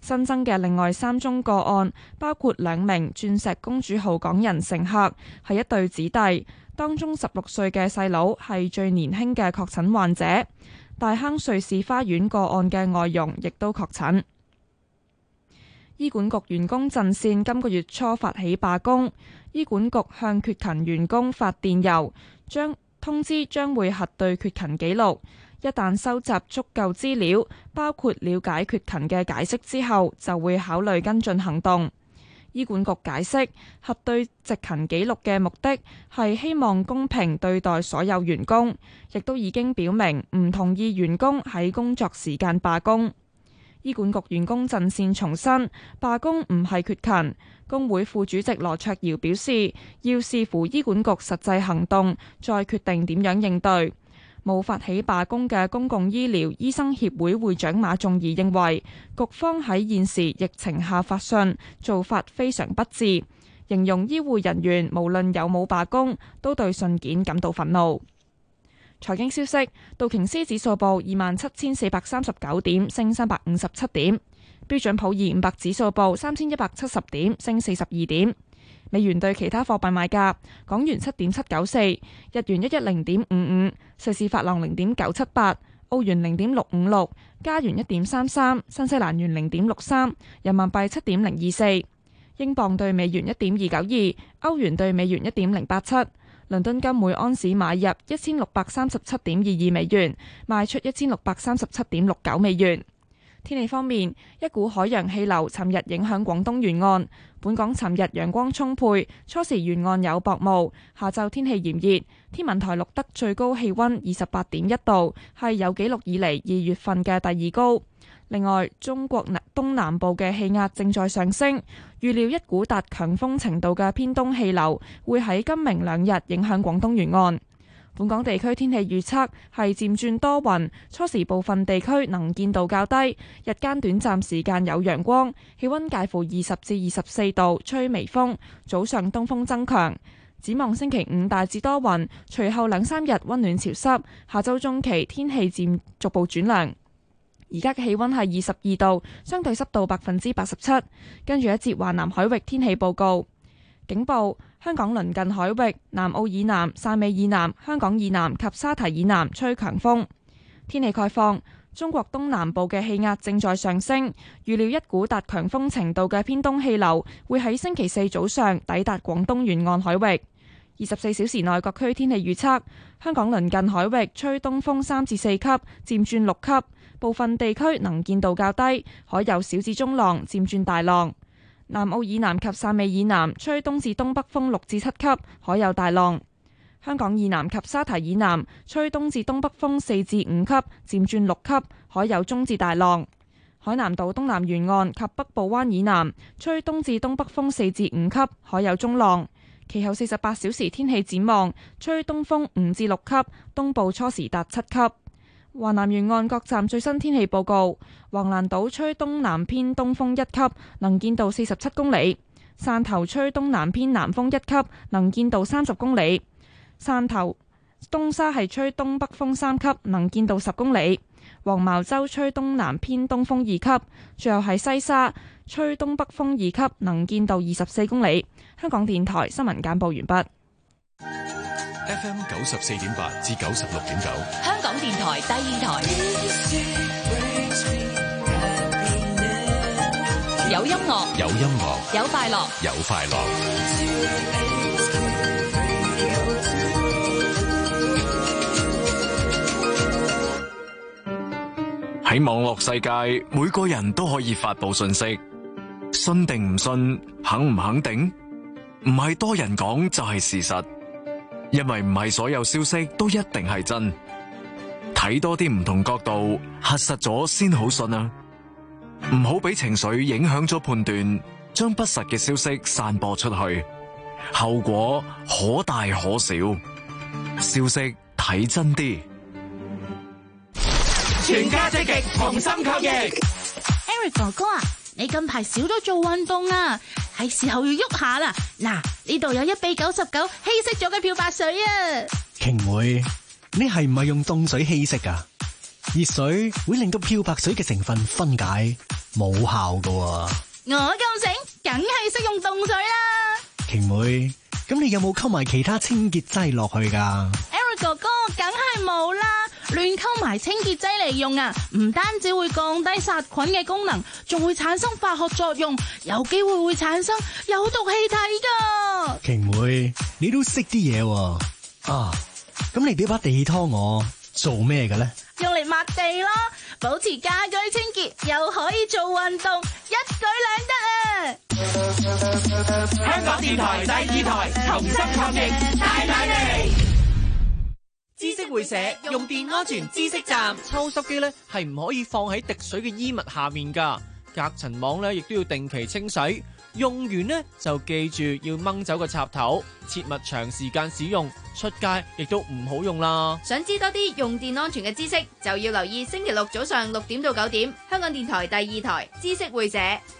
新增嘅另外3宗個案，包括2名鑽石公主號港人乘客，係一對子弟，當中16歲嘅細佬係最年輕嘅確診患者。大坑瑞士花園個案嘅外傭亦都確診。醫管局員工陣線今個月初發起罷工，醫管局向缺勤員工發電郵，通知將會核對缺勤記錄。一旦收集足夠資料，包括了解缺勤嘅解釋之後，就會考慮跟進行動。醫管局解釋，核對值勤記錄嘅目的係希望公平對待所有員工，亦都已經表明唔同意員工喺工作時間罷工。醫管局員工陣線重申，罷工唔係缺勤。工會副主席羅卓瑤表示，要視乎醫管局實際行動，再決定點樣應對。冇發起罷工嘅公共醫療醫生協會會長馬仲儀認為，局方喺現時疫情下發信做法非常不智，形容醫護人員無論有冇罷工，都對信件感到憤怒。財經消息，道瓊斯指數報27,439點，升357點；標準普爾500指數報3170點，升42點。美元對其他貨幣買價：港元7.794，日元110.55，瑞士法郎0.978，澳元0.656，加元1.33，新西蘭元0.63，人民幣7.024，英鎊對美元1.292，歐元對美元1.087。倫敦金每安士買入1637.22美元，賣出1637.69美元。天氣方面，一股海洋氣流尋日影響廣東沿岸，本港尋日陽光充沛，初時沿岸有薄霧，下晝天氣炎熱，天文台錄得最高氣溫28.1度，係有紀錄以嚟2月份嘅第2高。另外，中國東南部嘅氣壓正在上升，預料一股達強風程度嘅偏東氣流會喺今明兩日影響廣東沿岸。本港地區天氣預測係漸轉多雲，初時部分地區能見度較低，日間短暫時間有陽光，氣溫介乎20至24度，吹微風，早上東風增強。展望星期5大致多雲，隨後2-3日溫暖潮濕，下周中期天氣逐步轉涼。而家嘅氣溫係22度，相對濕度87%。跟住一節華南海域天氣報告。警報：香港鄰近海域、南澳以南、汕尾以南、香港以南及沙堤以南吹強風。天氣概況：中國東南部嘅氣壓正在上升，預料一股達強風程度嘅偏東氣流會喺星期4早上抵達廣東沿岸海域。24小時內各區天氣預測：香港鄰近海域吹東風3至4級，漸轉6級，部分地區能見度較低，海有小至中浪，漸轉大浪。南澳以南及汕尾以南吹東至東北風6至7級，海有大浪。香港以南及沙堤以南吹東至東北風4至5級，漸轉6級，海有中至大浪。海南島東南沿岸及北部灣以南吹東至東北風4至5級，海有中浪。其後48小時天氣展望，吹東風5至6級，東部初時達7級。華南沿岸各站最新天氣報告：橫瀾島吹東南偏東風1級，能見度47公里；汕頭吹東南偏南風1級，能見度30公里；汕頭東沙係吹東北風3級，能見度10公里；黃茅洲吹東南偏東風2級，最後係西沙吹東北風2級，能見度24公里。香港電台新聞簡報完畢。 FM 94.8至96.9， 香港電台第二台，有音樂， 有音樂， 有快樂， 有快樂。喺網絡世界，每個人都可以發佈信息，信定唔信，肯唔肯定，唔係多人講就係事實。因為唔係所有消息都一定係真，睇多啲唔同角度，核實咗先好信啊！唔好俾情緒影響咗判斷，將不實嘅消息散播出去，後果可大可小。消息睇真啲， 全家積極同心抗疫。 Eric 哥哥啊，你近排少咗做運動啊，係時候要喐下啦。嗱，呢度有一比99稀釋咗嘅漂白水啊。 瓊妹，你係唔係用凍水稀釋啊？熱水會令到漂白水嘅成分分解， 冇效噶喎。 我夠醒，梗係識用凍水啦。 瓊妹，咁你有冇溝埋其他清潔劑落去噶？ Eric 哥哥，梗係冇啦，亂溝埋清潔劑嚟用啊，唔單止會降低殺菌嘅功能，仲會產生化學作用，有機會產生有毒氣體噶。 瓊妹，你都識啲嘢喎。啊，咁你俾把地拖我做咩嘅咧？ 用嚟抹地咯，保持家居清潔，又可以做運動，一舉兩得啊！ 香港電台第2台同心抗疫，大大利。知識會社用電安全知識站， 抽濕機咧係唔可以放喺滴水嘅衣物下面噶，隔塵網咧亦都要定期清洗。用完呢，就記住要掹走個插頭，切勿長時間使用，出街亦都唔好用啦。 想知多啲用電安全嘅知識，就要留意星期六早上6點到9點，香港電台第2台知識會社。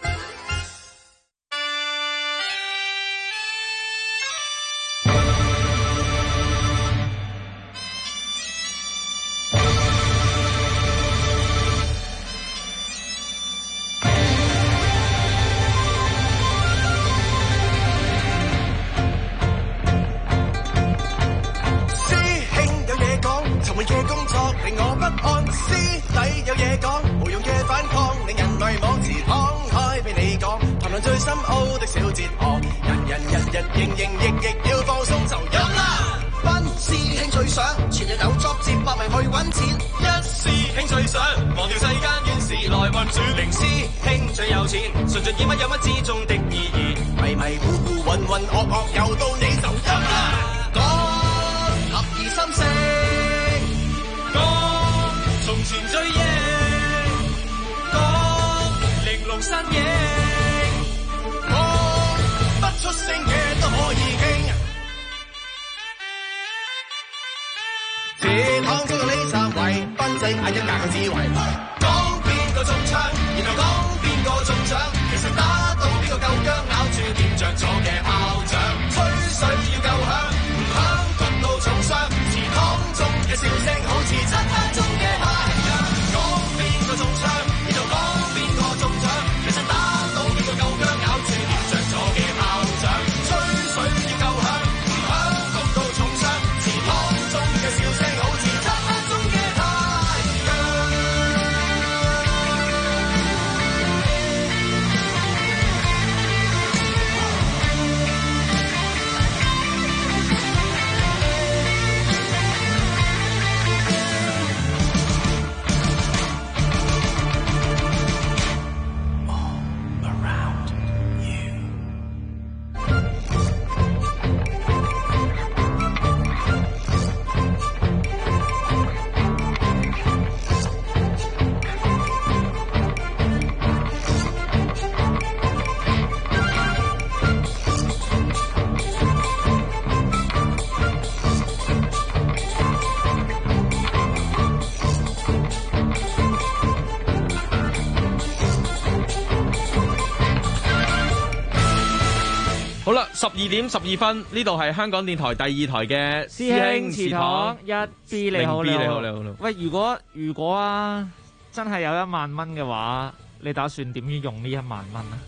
最深奧的小哲學，人營營役要放鬆就飲啦。班師兄最想全日有作接百名去揾錢，一師兄最想忘掉世間怨事來運轉，零師兄最有錢，純盡以乜有乜之中的意義，迷迷糊糊渾渾噩噩又到你就飲啦。講合意心聲，講從前追憶，講玲瓏身影。出聲嘅都可以傾，鐵行中嘅呢三位，賓仔眼一格嘅智慧，講邊個中槍，然後講邊個中獎，其實打到邊個夠薑，咬住掂着咗嘅炮仗，吹水要夠響，唔響焗到重傷，祠堂中嘅笑聲好似漆黑中嘅太陽，講邊個中槍，然後講邊個中獎，其實打到邊個夠薑，咬住掂着咗嘅炮仗。水要夠響，唔響焗到重傷，祠堂中嘅笑聲好似漆黑中嘅太陽。 好啦，12點12分，呢度係香港電台第2台嘅師兄祠堂 1B， 你好，你好。喂，如果啊，真係有1萬蚊嘅話，你打算點樣用呢1萬蚊啊？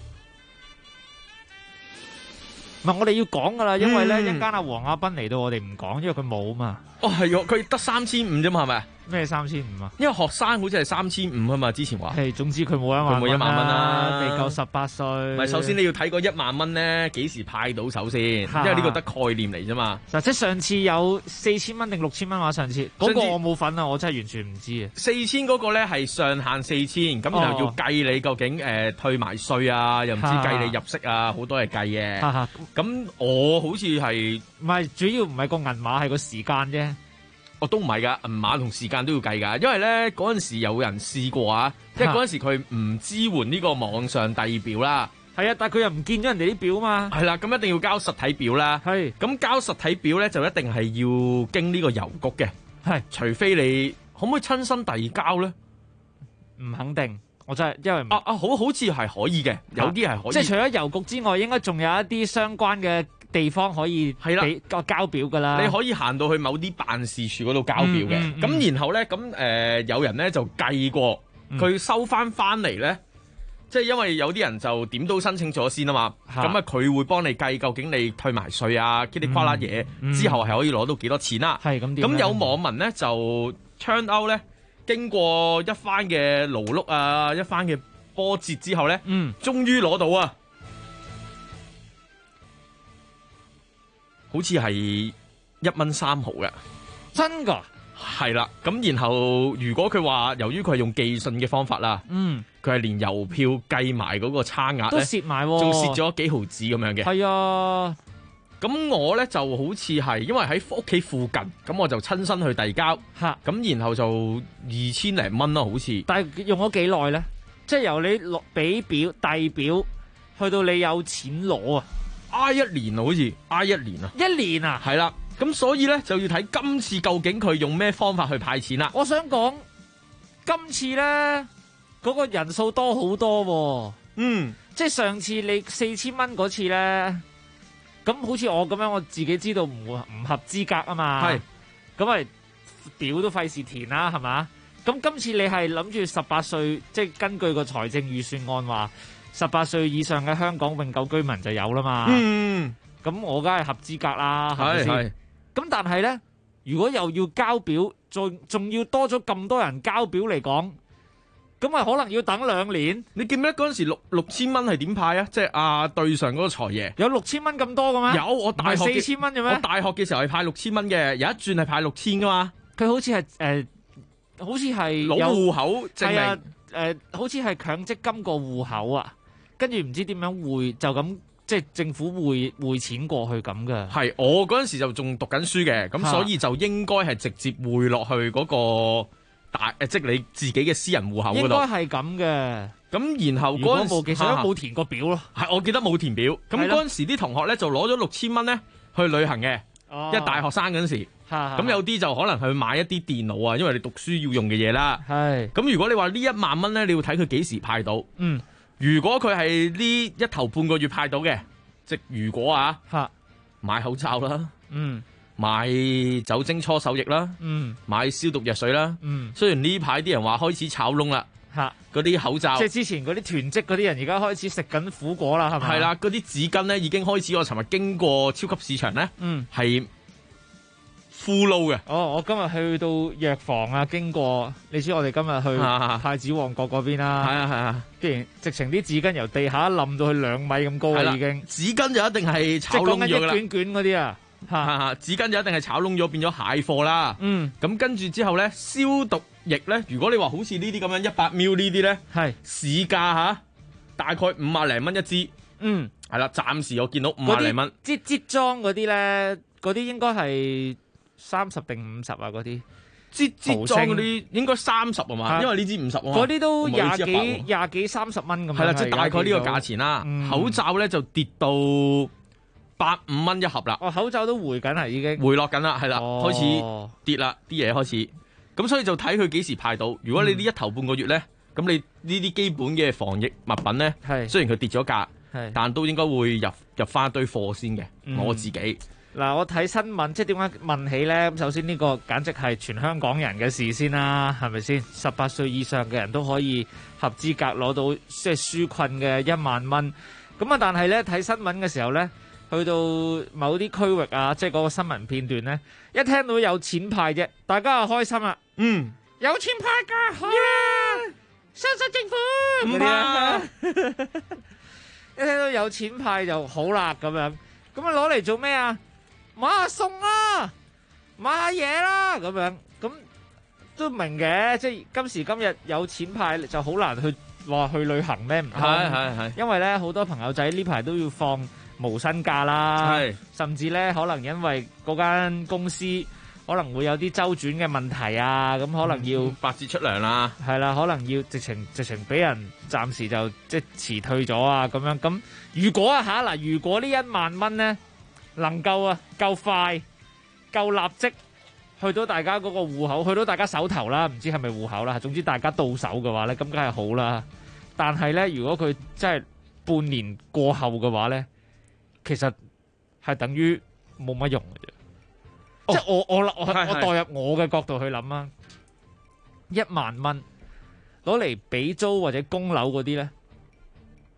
唔係，我哋要講噶啦，因為咧一陣間阿黃亞斌嚟到，我哋唔講，因為佢冇嘛。 哦，係喎，佢得3500啫嘛，係咪？ 咩3500啊？ 因為學生好似係3500啊嘛，之前話。 係，總之佢冇1萬蚊啦，未夠18歲。 唔係，首先你要睇嗰1萬蚊咧，幾時派到手先？因為呢個得概念嚟啫嘛。 即係上次有4000蚊定6000蚊話上次，嗰個我冇份啊，我真係完全唔知啊。 4000嗰個咧係上限4000，咁然後要計你究竟退埋稅啊，又唔知計你入息啊，好多嘢計嘅。咁我好似係唔係主要唔係個銀碼，係個時間啫。 我都唔係噶，銀碼同時間都要計噶，因為咧嗰陣時有人試過啊，即係嗰陣時佢唔支援呢個網上遞表啦。 係啊，但係佢又唔見咗人哋啲表嘛。 係啦，咁一定要交實體表啦。 係， 咁交實體表咧就一定係要經呢個郵局嘅。 係， 除非你可唔可以親身遞交咧？ 唔肯定，我真係因為好似係可以嘅，有啲係可以。 即係除咗郵局之外，應該仲有一啲相關嘅地方可以俾個交表噶啦。 你可以行到去某啲辦事處嗰度交表嘅。咁然後咧，有人咧就計過，佢收翻嚟咧即係因為有啲人就點都申請咗先啊嘛，咁啊佢會幫你計究竟你退埋稅啊，嘰哩呱啦嘢之後係可以攞到幾多錢啦。 係咁咁有網民咧就 turn out 咧，經過一番嘅勞碌啊，一番嘅波折之後咧，終於攞到啊，好似係1蚊3毫嘅， 真㗎？ 係啦，咁然後如果佢話由於佢係用寄信嘅方法啦，佢係連郵票計埋嗰個差額都蝕埋， 仲蝕咗幾毫子咁樣嘅。 係啊， 咁我咧就好似係因為喺屋企附近，咁我就親身去遞交，咁然後就2000零蚊啦，好似。 但係用咗幾耐咧？即係由你落俾表遞表，去到你有錢攞啊？ 挨1年啊，好似挨1年啊。 1年啊？ 係啦。咁所以咧就要睇今次究竟佢用咩方法去派錢啦。 我想講今次咧嗰個人數多好多喎。即係上次你4000蚊嗰次咧，咁好似我咁樣，我自己知道唔合資格啊嘛。係，咁咪表都費事填啦，係嘛？咁今次你係諗住18歲，即係根據個財政預算案話18歲以上嘅香港永久居民就有啦嘛。咁我梗係合資格啦，係咪先？咁但係咧，如果又要交表，仲要多咗咁多人交表嚟講，咁咪可能要等2年。你記唔記得嗰陣時6000蚊係點派啊？即係對上嗰個財爺有6000蚊咁多嘅咩？ 有，我大學 4000蚊嘅咩？ 我大學嘅時候係派6000蚊嘅，有一轉係派6000噶嘛。 佢好似係好似係攞戶口證明， 好似係強積金個戶口啊，跟住唔知點樣匯就咁。即係政府匯錢過去咁嘅。係， 我嗰陣時就仲讀緊書嘅，咁所以就應該係直接匯落去嗰個即係你自己嘅私人戶口嗰度。 應該係咁嘅。 咁然後嗰陣時冇填個表咯。 係，我記得冇填表。咁嗰陣時啲同學咧就攞咗6000蚊咧去旅行嘅，因為大學生嗰陣時。咁有啲就可能去買一啲電腦啊，因為你讀書要用嘅嘢啦。係。咁如果你話呢1萬蚊咧，你要睇佢幾時派到。如果佢係呢1頭半個月派到嘅，即如果買口罩啦，買酒精搓手液啦，買消毒藥水啦，雖然呢排啲人話開始炒窿啦，嗰啲口罩， 即係之前嗰啲囤積嗰啲人，而家開始食緊苦果啦，係咪？ 係啦，嗰啲紙巾咧已經開始，我尋日經過超級市場咧，係full load嘅。 我今日去到藥房啊，經過，你知我哋今日去太子旺角嗰邊啦。係啊，既然直情啲紙巾由地下冧到去2米咁高啦，已經。紙巾就一定係炒窿咗啦。 即係講緊一卷卷嗰啲啊， 紙巾就一定係炒窿咗，變咗蟹貨啦。咁跟住之後咧，消毒液咧，如果你話好似呢啲咁樣100ml呢啲咧，係市價大概50零蚊一支。係啦，暫時我見到50零蚊。 支裝嗰啲咧，嗰啲應該係30定50啊，嗰啲支裝嗰啲應該30啊嘛，因為呢支50啊嘛， 嗰啲都廿幾30蚊咁樣。 係啦，即係大概呢個價錢啦。口罩咧就跌到85蚊一盒啦。 口罩都回緊啦，已經回落緊啦，係啦，開始跌啦，啲嘢開始。咁所以就睇佢幾時派到。如果你呢1頭半個月咧，咁你呢啲基本嘅防疫物品咧，雖然佢跌咗價，但都應該會入翻一堆貨先嘅。我自己。 嗱，我睇新聞，即係點解問起咧？咁首先呢個簡直係全香港人嘅事先啦，係咪先？18歲以上嘅人都可以合資格攞到即係紓困嘅1萬蚊。咁啊，但係咧睇新聞嘅時候咧，去到某啲區域啊，即係嗰個新聞片段咧，一聽到有錢派啫，大家就開心啦。有錢派㗎，好啦，相信政府。唔怕。一聽到有錢派就好啦，咁樣。咁啊攞嚟做咩啊？買下餸啦，買下嘢啦，咁樣咁都明嘅，即係今時今日有錢派就好難去話去旅行咩？唔通？係，因為咧好多朋友仔呢排都要放無薪假啦，甚至咧可能因為嗰間公司可能會有啲周轉嘅問題啊，咁可能要 8折出糧啦， 係啦，可能要直情俾人暫時就即係辭退咗啊，咁樣咁如果如果呢1萬蚊咧，能夠夠快夠立即去到大家嗰個戶口，去到大家手頭啦，唔知係咪戶口啦，總之大家到手嘅話咧，咁梗係好啦。但係咧，如果佢真係半年過後嘅話咧，其實係等於冇乜用嘅啫。即係我代入我嘅角度去諗啊，1萬蚊攞嚟俾租或者供樓嗰啲咧，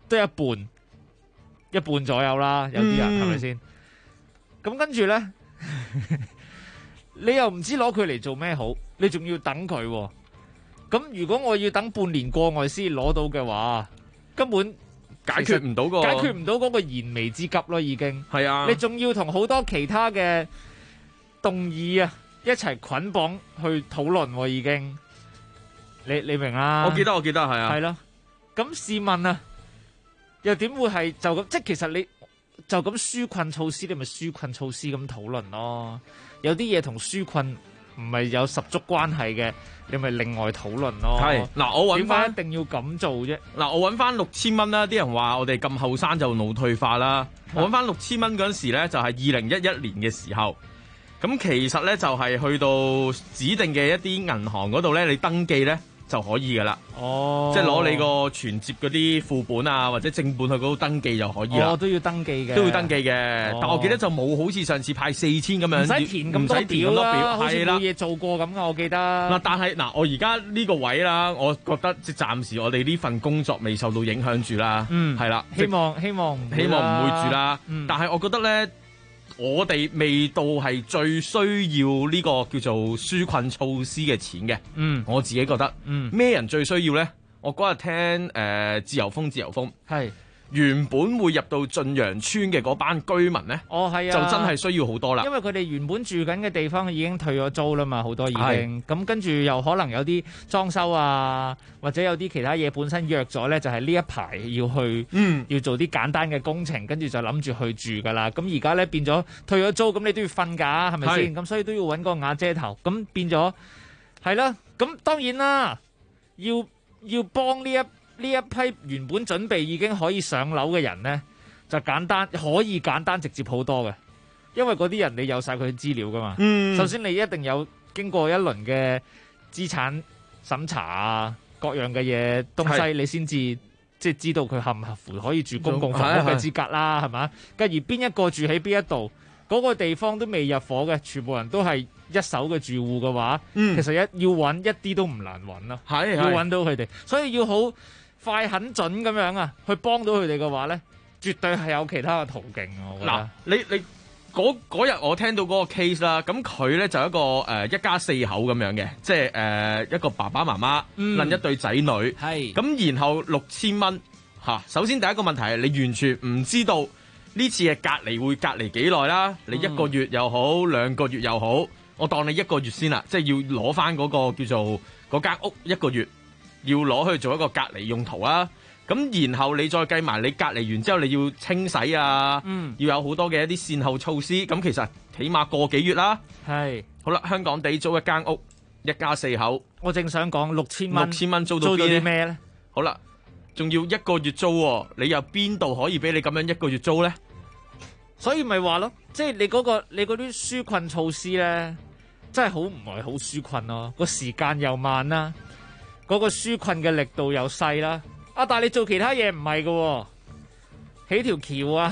都一半左右啦，有啲人係咪先？咁跟住咧，你又唔知攞佢嚟做咩好，你仲要等佢喎。咁如果我要等半年過外先攞到嘅話，根本解決唔到嗰個燃眉之急咯，已經係啊！ 你仲要同好多其他嘅動議啊一齊捆綁去討論喎，已經你明啦？ 我記得係啊， 係咯。咁試問啊，又點會係就咁？即係其實你就咁紓困措施，你咪紓困措施咁討論咯。有啲嘢同紓困唔係有十足關係嘅，你咪另外討論咯。 係嗱，我揾翻點解一定要咁做啫？ 嗱，我揾翻6000蚊啦。啲人話我哋咁後生就腦退化啦。我揾翻6000蚊嗰陣時咧，就係2011年嘅時候。咁其實咧就係去到指定嘅一啲銀行嗰度咧，你登記咧就可以噶啦。 哦， 即係攞你個存摺嗰啲副本啊，或者正本去嗰度登記就可以啦。 都要登記嘅， 都要登記嘅。但我記得就冇好似上次派4000咁樣， 唔使填咁多表啦，好似冇嘢做過咁啊！我記得。 嗱，但係嗱，我而家呢個位啦，我覺得即係暫時我哋呢份工作未受到影響住啦。係啦， 希望唔會啦。但係我覺得咧。我哋未到係最需要呢個叫做紓困措施嘅錢嘅，我自己覺得，咩人最需要咧？我嗰日聽自由風係原本會入到晉陽村嘅嗰班居民咧， 係啊， 就真係需要好多啦。 因為佢哋原本住緊嘅地方已經退咗租啦嘛，好多已經咁，跟住又可能有啲裝修啊，或者有啲其他嘢本身約咗咧，就係呢一排要去，要做啲簡單嘅工程，跟住就諗住去住噶啦。咁而家咧變咗退咗租，咁你都要瞓㗎，係咪先？咁所以都要揾個瓦遮頭，咁變咗係啦。咁當然啦，要幫呢一批原本準備已經可以上樓嘅人呢，就可以簡單直接好多嘅，因為嗰啲人你有晒佢資料噶嘛。首先你一定有經過一輪嘅資產審查啊，各樣嘅嘢東西，你先至即係知道佢合唔合乎可以住公共房屋嘅資格啦，係嘛？繼而邊一個住喺邊一度，嗰個地方都未入伙嘅，全部人都係一手嘅住戶嘅話，其實要揾一啲都唔難揾啦，要揾到佢哋，所以要好快很準咁樣啊，去幫到佢哋嘅話咧，絕對係有其他嘅途徑。我覺得嗱， 你嗰日我聽到嗰個 case 啦，咁佢咧就一個一家4口咁樣嘅，即係一個爸爸媽媽另一對仔女，咁然後6000蚊嚇。首先第一個問題係你完全唔知道呢次嘅隔離會隔離幾耐啦，你1個月又好2個月又好，我當你1個月先啦，即係要攞翻嗰個叫做嗰間屋1個月。要攞去做一個隔離用途啊，咁然後你再計埋你隔離完之後你要清洗啊，要有好多嘅一啲善後措施，咁其實起碼個幾月啦。好啦，香港地租一間屋，一家4口， 我正想講6000蚊租到啲咩咧？ 好啦，仲要1個月租喎，你又邊度可以俾你咁樣1個月租咧？ 所以咪話咯，即係你嗰啲紓困措施咧，真係唔係好紓困咯，個時間又慢啦。嗰個紓困嘅力度又細啦，但係你做其他嘢唔係㗎，起條橋啊，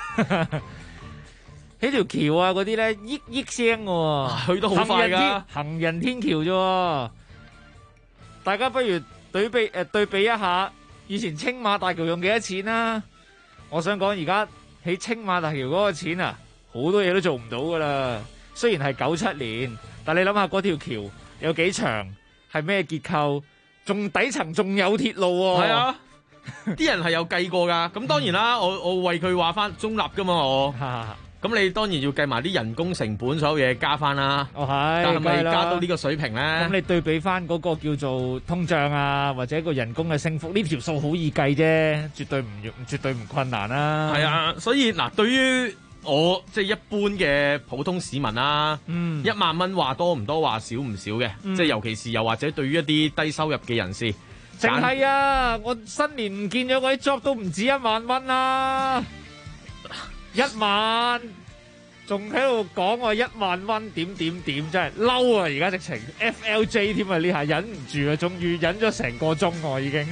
起條橋啊嗰啲咧，億聲嘅， 去得好快㗎， 行人天橋啫，大家不如對比一下，以前青馬大橋用幾多錢啊？我想講而家起青馬大橋嗰個錢啊，好多嘢都做唔到噶啦。雖然係97年，但你諗下嗰條橋有幾長，係咩結構？仲底層仲有鐵路喎， 係啊！啲人係有計過㗎。咁當然啦，我為佢話翻中立㗎嘛，我。咁你當然要計埋啲人工成本，所有嘢加翻啦。但係咪加到呢個水平咧？ 咁你對比翻嗰個叫做通脹啊，或者個人工嘅升幅，呢條數好易計啫，絕對唔困難啦。 係啊，所以嗱，對於我即係一般嘅普通市民啦，1萬蚊話多唔多，話少唔少嘅，即係尤其是又或者對於一啲低收入嘅人士， 淨係啊，我新年唔見咗嗰啲 job 都唔止1萬蚊啦，1萬仲喺度講我1萬蚊點，真係嬲啊！而家直情 FLJ 添啊，呢下忍唔住啊，終於忍咗成個鐘我已經。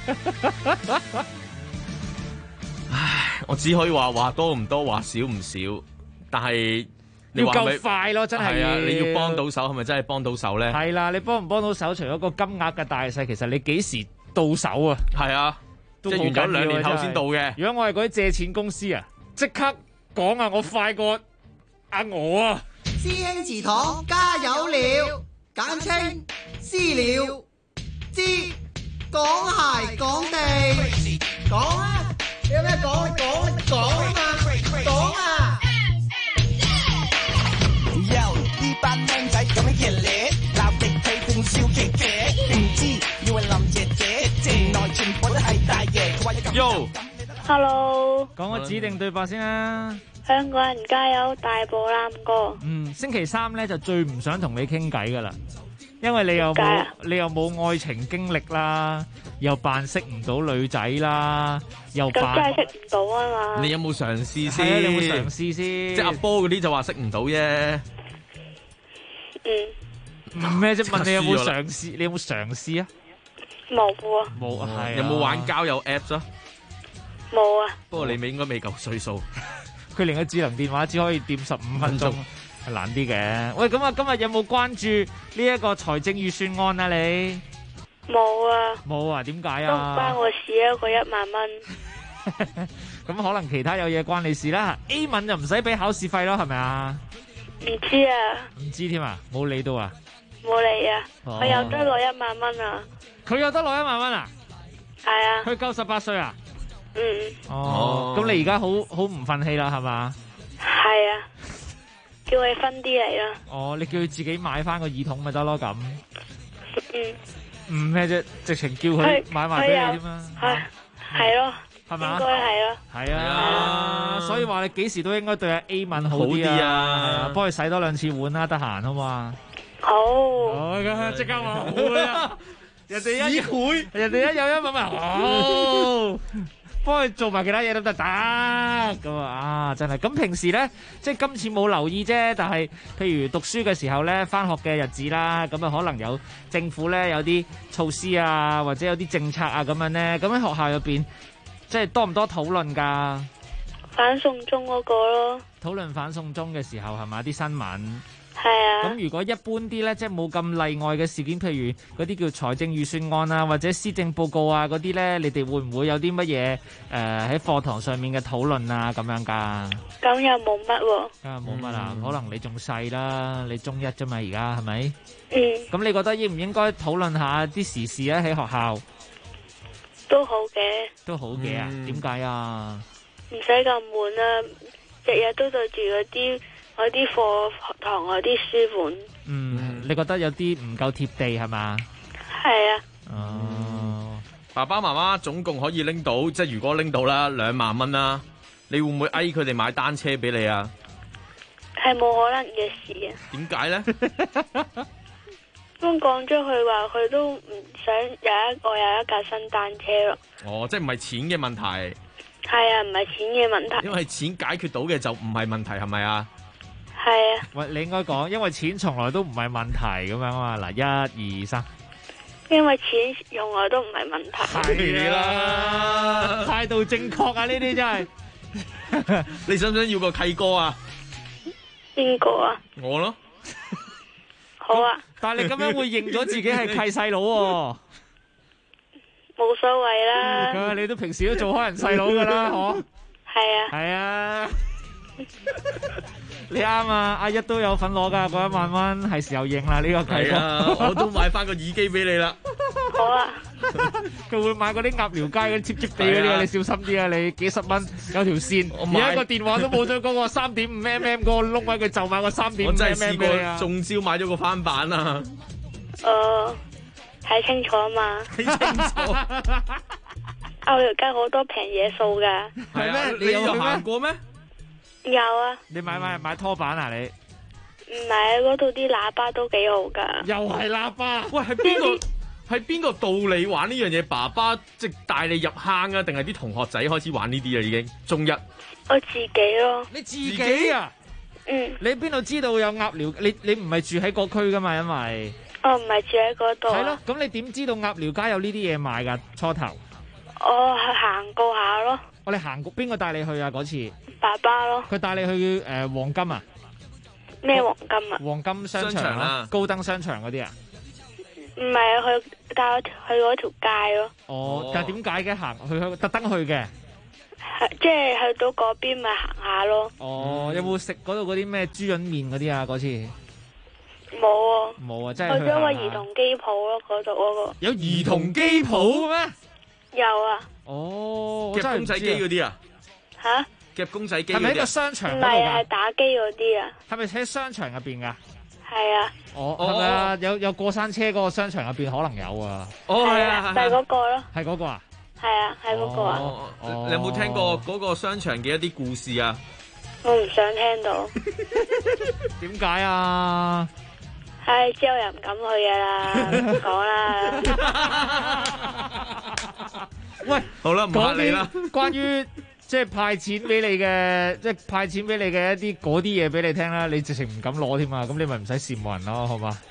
唉，我只可以話多唔多，話少唔少，但係你話要夠快咯，真係。 係啊，你要幫到手，係咪真係幫到手咧？ 係啦，你幫唔幫到手？除咗個金額嘅大細，其實你幾時到手啊？ 係啊， 即係完咗2年後先到嘅。 如果我係嗰啲借錢公司啊，即刻講啊，我快過阿我啊！ 師兄祠堂加油了，簡稱私了。知講鞋講地講啊！你有咩講？你講啊嘛！講啊！呢班僆仔咁樣熱烈，鬧極氣仲笑騎騎，唔知要係林姐姐，原來全部都係大爺。 Yo， Hello， 講個指定對白先啦。 香港人加油，大步攬過。 星期三咧就最唔想同你傾偈噶啦，因為你又冇愛情經歷啦，又扮識唔到女仔啦，又扮咁真係識唔到啊嘛。 你有冇嘗試先？ 係啊，你有冇嘗試先？ 即係阿波嗰啲就話識唔到啫。 咩啫？問你有冇嘗試？你有冇嘗試啊？ 冇啊。 冇啊，係。 有冇玩交友 Apps 啊？ 冇啊。 不過你應該未夠歲數。 佢連個智能電話只可以掂15分鐘，難啲嘅。喂，咁啊，今日有冇關注呢一個財政預算案啊？你冇啊。 冇啊？點解都唔啊？ 關我事啊！個1萬蚊。 咁可能其他有嘢關你事啦。A 文就唔使俾考試費咯，係咪啊？ 唔知啊。 唔知添啊？冇理到啊？ 冇理啊！我有得攞1萬蚊啊！ 佢有得攞1萬蚊啊？ 係啊。 佢夠18歲啊？ 哦， 咁你而家好唔忿氣啦，係嘛？ 係啊，叫佢分啲嚟啦。 哦，你叫佢自己買翻個耳筒咪得咯，咁。咩啫？直情叫佢買埋俾你添嘛？ 係咯， 係嘛？ 應該係咯。 係啊，所以話你幾時都應該對阿 A 文好啲啊，幫佢洗多2次碗啦，得閒好嘛？ 好。 即刻話好啊！人哋一有1萬咪好。幫佢做埋其他嘢都得咁啊！真係咁平時咧，即係今次冇留意啫。但係譬如讀書嘅時候咧，返學嘅日子啦，咁啊可能有政府咧有啲措施啊，或者有啲政策啊咁樣咧。咁喺學校入邊，即係多唔多討論㗎？ 反送中嗰個咯。 討論反送中嘅時候係咪啲新聞？ 係啊。 咁如果一般啲咧，即係冇咁例外嘅事件，譬如嗰啲叫財政預算案啊，或者施政報告啊嗰啲咧，你哋會唔會有啲乜嘢喺課堂上面嘅討論啊咁樣㗎？ 咁又冇乜喎。 冇乜啊，可能你仲細啦，你中1啫嘛，而家係咪？咁你覺得應唔應該討論下啲時事啊？喺學校都好嘅。 都好嘅啊？點解啊？ 唔使咁悶啊！日日都對住嗰啲課堂嗰啲書本。 你覺得有啲唔夠貼地係嘛？ 係啊。 爸爸媽媽總共可以拎到，即係如果拎到啦2萬蚊啦，你會唔會呓佢哋買單車俾你啊？ 係冇可能嘅事啊！ 點解咧？ 咁講咗佢話，佢都唔想有一架新單車咯。 哦，即係唔係錢嘅問題。 係啊，唔係錢嘅問題。 因為錢解決到嘅就唔係問題，係咪啊？ 係啊。 喂，你應該講，因為錢從來都唔係問題咁樣啊嘛。嗱，1、2、3。 因為錢從來都唔係問題。 係啦，態度正確啊！呢啲真係。 你想唔想要個契哥啊？ 邊個啊？ 我咯。 好啊。 但係你咁樣會認咗自己係契細佬喎。 冇所謂啦。 你都平時都做開人細佬噶啦，嗬？ 係啊。 係啊。你啱啊！阿一都有份攞噶嗰1萬蚊，係時候認啦呢個契哥。 係啊，我都買翻個耳機俾你啦。 好啊。 佢會買嗰啲鴨寮街嗰啲貼貼地嗰啲，你小心啲啊！你幾十蚊有條線，而家個電話都冇咗嗰個3.5mm 嗰個窿位，佢就買個3.5mm。 我真係試過中招買咗個翻版啊！ 睇清楚啊嘛！ 睇清楚。 鴨寮街好多平嘢掃噶。 係咩？你有行過咩？ 有啊。 你買拖板啊？你唔係，嗰度啲喇叭都幾好噶。 又係喇叭？ 喂，係邊個道理玩呢樣嘢？爸爸即係帶你入坑啊？定係啲同學仔開始玩呢啲啊？已經中1。 我自己咯。 你自己啊？你邊度知道有鴨寮？你唔係住喺個區噶嘛？因為我唔係住喺嗰度。 係咯，咁你點知道鴨寮街有呢啲嘢賣噶？初頭我行過下咯。 我哋行過，邊個帶你去啊？嗰次爸爸咯。 佢帶你去黃金啊？ 咩黃金啊？ 黃金商場啊，高登商場嗰啲啊？ 唔係，去帶我去嗰條街咯。 哦，但係點解嘅行去特登去嘅？ 即係去到嗰邊咪行下咯。 哦，有冇食嗰度嗰啲咩豬潤麵嗰啲啊？嗰次冇啊， 冇啊，真係去咗個兒童機鋪咯，嗰度嗰個。 有兒童機鋪咩？ 有啊。 哦， 夾公仔機嗰啲啊？ 吓？ 夾公仔機係咪喺個商場嗰度㗎？ 唔係，係打機嗰啲啊。 係咪喺商場入邊㗎？ 係啊。 哦，係咪啊？有過山車嗰個商場入邊可能有啊。 哦，係啊， 就係嗰個咯。 係嗰個啊？ 係啊，係嗰個啊。 你有冇聽過嗰個商場嘅一啲故事啊？ 我唔想聽到。 點解啊？ 唉，之後又唔敢去嘅啦，講啦。 喂， 好啦，唔嚇你啦。 關於即係派錢俾你嘅，即係派錢俾你嘅一啲嗰啲嘢俾你聽啦，你直情唔敢攞添啊！咁你咪唔使羨慕人咯，好嘛？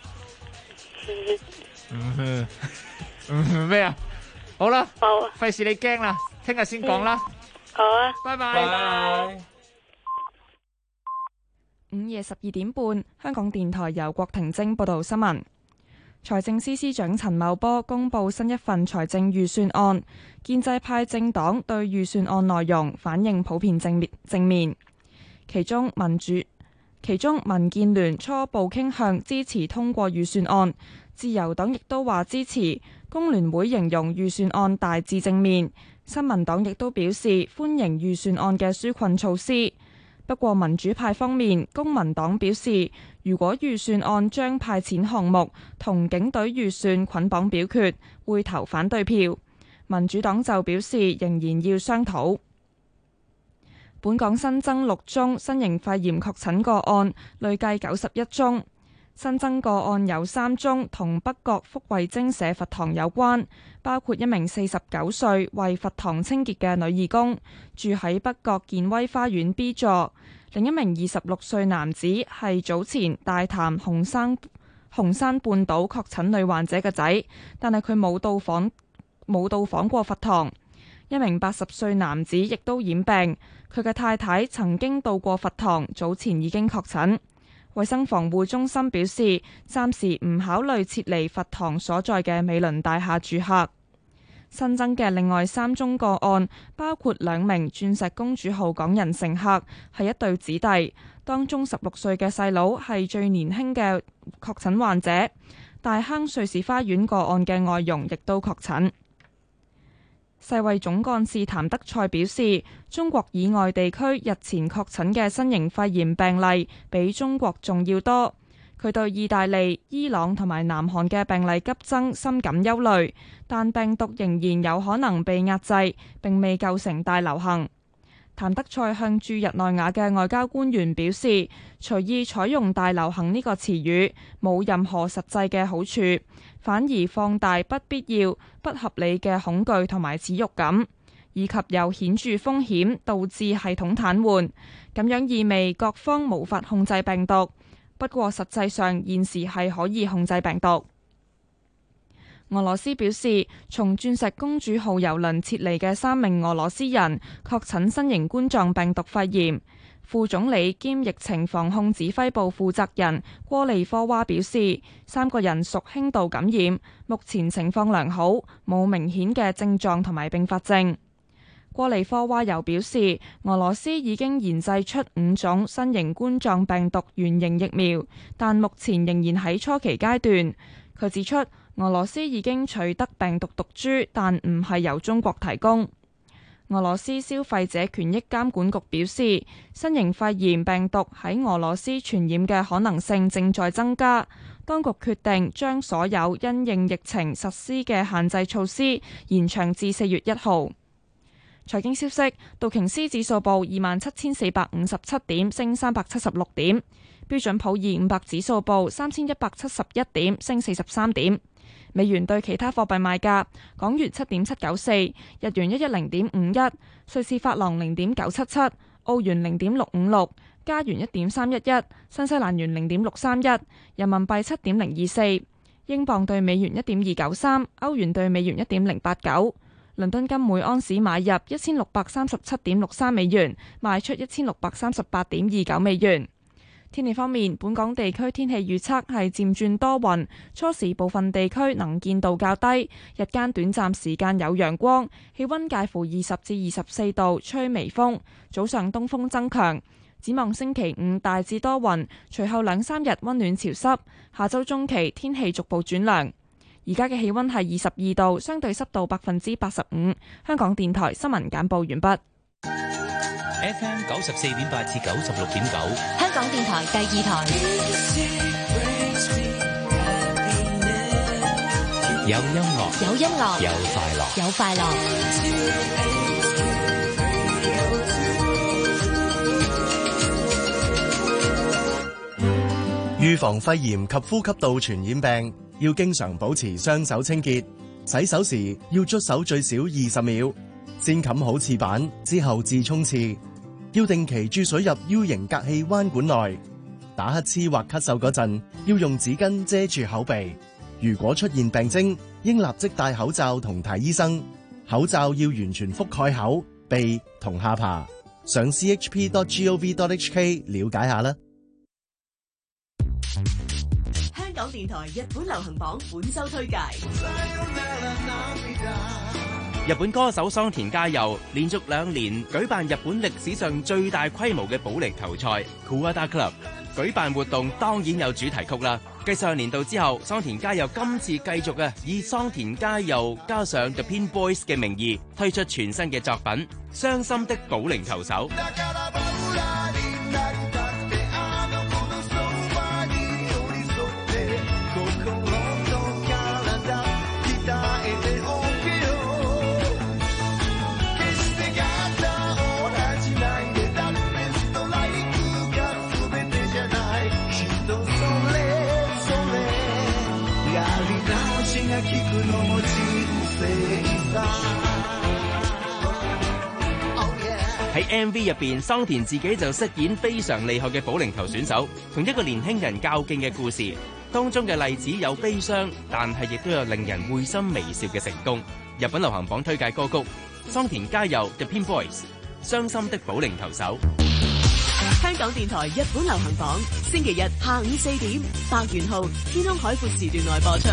咩啊？好啦，費事你驚啦，聽日先講啦。 好啊， 拜拜。 拜拜。 午夜12點半，香港電台由郭婷晶報道新聞。財政司司長陳茂波公布新一份財政預算案，建制派政黨對預算案內容反應普遍正面，其中民建聯初步傾向支持通過預算案，自由黨亦都話支持，工聯會形容預算案大致正面，新民黨亦都表示歡迎預算案嘅紓困措施。不過民主派方面，公民黨表示，如果預算案將派錢項目同警隊預算捆綁表決，會投反對票。民主黨就表示仍然要商討。本港新增6宗新型肺炎確診個案，累計91宗。新增個案有3宗同北角福慧精舍佛堂有關，包括一名49歲為佛堂清潔嘅女義工，住喺北角健威花園 B 座；另一名26歲男子係早前大潭紅山半島確診女患者嘅仔，但係佢冇到訪過佛堂。一名80歲男子亦都染病，佢嘅太太曾經到過佛堂，早前已經確診。衛生防護中心表示，暫時唔考慮撤離佛堂所在嘅美倫大廈住客。新增嘅另外3宗個案，包括2名鑽石公主號港人乘客，係一對子弟，當中16歲嘅細佬係最年輕嘅確診患者。大坑瑞士花園個案嘅外傭亦都確診。世衛總幹事譚德塞表示，中國以外地區日前確診嘅新型肺炎病例比中國仲要多。佢對意大利、伊朗同埋南韓嘅病例急增深感憂慮，但病毒仍然有可能被壓制，並未構成大流行。譚德塞向駐日內瓦嘅外交官員表示，隨意採用大流行呢個詞語冇任何實際嘅好處，反而放大不必要、不合理嘅恐懼同埋恥辱感，以及有顯著風險導致系統癱瘓，咁樣意味各方無法控制病毒。不過實際上現時係可以控制病毒。俄羅斯表示，從鑽石公主號郵輪撤離嘅3名俄羅斯人確診新型冠狀病毒肺炎。副總理兼疫情防控指揮部負責人戈利科娃表示，3個人屬輕度感染，目前情況良好，冇明顯嘅症狀同埋併發症。戈利科娃又表示，俄羅斯已經研製出5種新型冠狀病毒原型疫苗，但目前仍然喺初期階段。佢指出，俄羅斯已經取得病毒毒株，但唔係由中國提供。俄羅斯消費者權益監管局表示，新型肺炎病毒喺俄羅斯傳染嘅可能性正在增加。當局決定將所有因應疫情實施嘅限制措施延長至4月1號。財經消息，道瓊斯指數報27,457點，升376點；標準普爾500指數報3,171點，升43點。美元對其他貨幣賣價：港元7.794，日元110.51，瑞士法郎0.977，澳元0.656，加元1.311，新西蘭元0.631，人民幣7.024，英鎊對美元1.293，歐元對美元1.089。倫敦金每安士買入1637.63美元，賣出1638.29美元。 天氣方面，本港地區天氣預測係漸轉多雲，初時部分地區能見度較低，日間短暫時間有陽光，氣溫介乎20至24度，吹微風，早上東風增強。展望星期五大致多雲，隨後2-3日溫暖潮濕，下周中期天氣逐步轉涼。而家嘅氣溫係22度，相對濕度85%。香港電台新聞簡報完畢。 FM 94.8至96.9， 香港電台第二台。 有音樂， 有音樂， 有快樂， 有快樂。 預防肺炎及呼吸道傳染病，要經常保持雙手清潔。洗手時要捽手最少20秒，先冚好廁板之後至沖廁。要定期注水入 U 型隔氣彎管內。打乞嗤或咳嗽嗰陣，要用紙巾遮住口鼻。如果出現病徵，應立即戴口罩同睇醫生。口罩要完全覆蓋口、鼻同下巴。上 chp.gov.hk 了解下啦。 香港電台日本流行榜本周推介。 日本歌手桑田佳佑連續2年舉辦日本歷史上最大規模嘅保齡球賽 Kuwata Club。舉辦活動當然有主題曲啦。繼上年度之後，桑田佳佑今次繼續以桑田佳佑加上 The Pin Boys 嘅名義推出全新嘅作品《傷心的保齡球手》。喺 MV 入邊，桑田自己就飾演非常厲害嘅保齡球選手，同一個年輕人較勁嘅故事。當中嘅例子有悲傷，但係亦都有令人會心微笑嘅成功。日本流行榜推介歌曲：桑田佳佑 The Pin Boys， 傷心的保齡球手。 香港電台日本流行榜，星期日下午4點，百元號天空海闊時段內播出。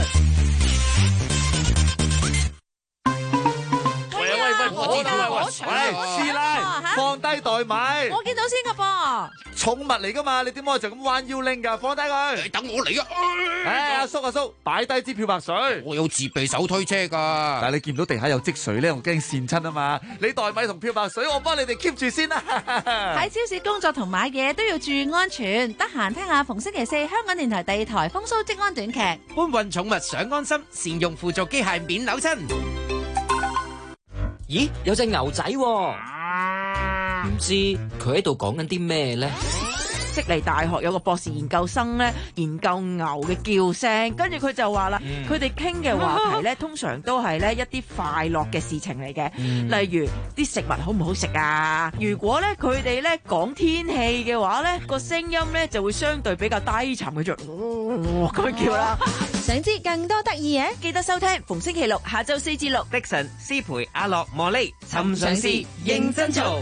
喂，師奶，放低袋米。 我見到先噶噃。 寵物嚟噶嘛？你點可以就咁彎腰拎噶？放低佢。 等我嚟啊！ 阿叔，擺低支漂白水。 我有自備手推車噶。 但係你見到地下有積水咧，我驚跣親啊嘛。你袋米同漂白水，我幫你哋 keep 住先啦。 喺超市工作同買嘢都要注意安全。得閒聽下逢星期4香港電台第2台風騷職安短劇。 搬運寵物想安心，善用輔助機械免扭親。 咦，有隻牛仔喎，唔知佢喺度講緊啲咩呢？ 悉尼大學有個博士研究生咧，研究牛嘅叫聲，跟住佢就話啦，佢哋傾嘅話題咧，通常都係咧一啲快樂嘅事情嚟嘅，例如啲食物好唔好食啊。如果咧佢哋咧講天氣嘅話咧，個聲音咧就會相對比較低沉嘅，就咁樣叫啦。 想知更多得意嘢，記得收聽逢星期六下晝4至6， 迪神、思培、阿樂、莫莉，尋常事認真做。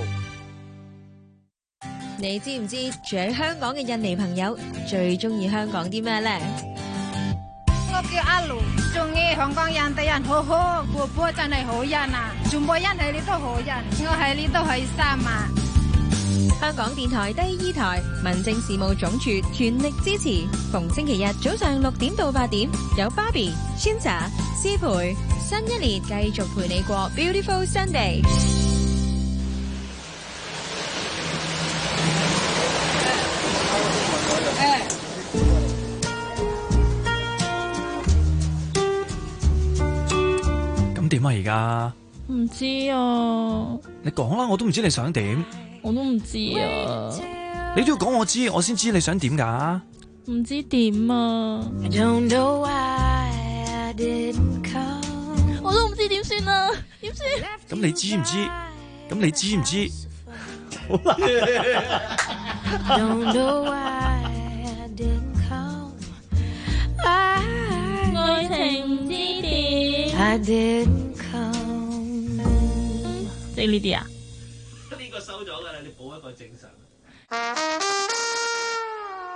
你知唔知住喺香港嘅印尼朋友最中意香港啲咩呢？ 我叫阿盧，中意香港人對人好好，婆婆真係好人啊！全部人喺呢度好人，我喺呢度係3萬。 香港電台第2台民政事務總署全力支持，逢星期日早上6點到8點，有 Barbie、Shinsa、思培，新一年繼續陪你過 Beautiful Sunday。 咁點啊？而家唔知啊， 你講啦，我都唔知你想點。 我都唔知啊， 你都要講我知，我先知你想點噶。 唔知點啊，我都唔知點算啊，點算？ 咁你知唔知？咁你知唔知？好啦。 愛情唔知點，即係呢啲啊？呢個收咗噶啦，你補一個正常。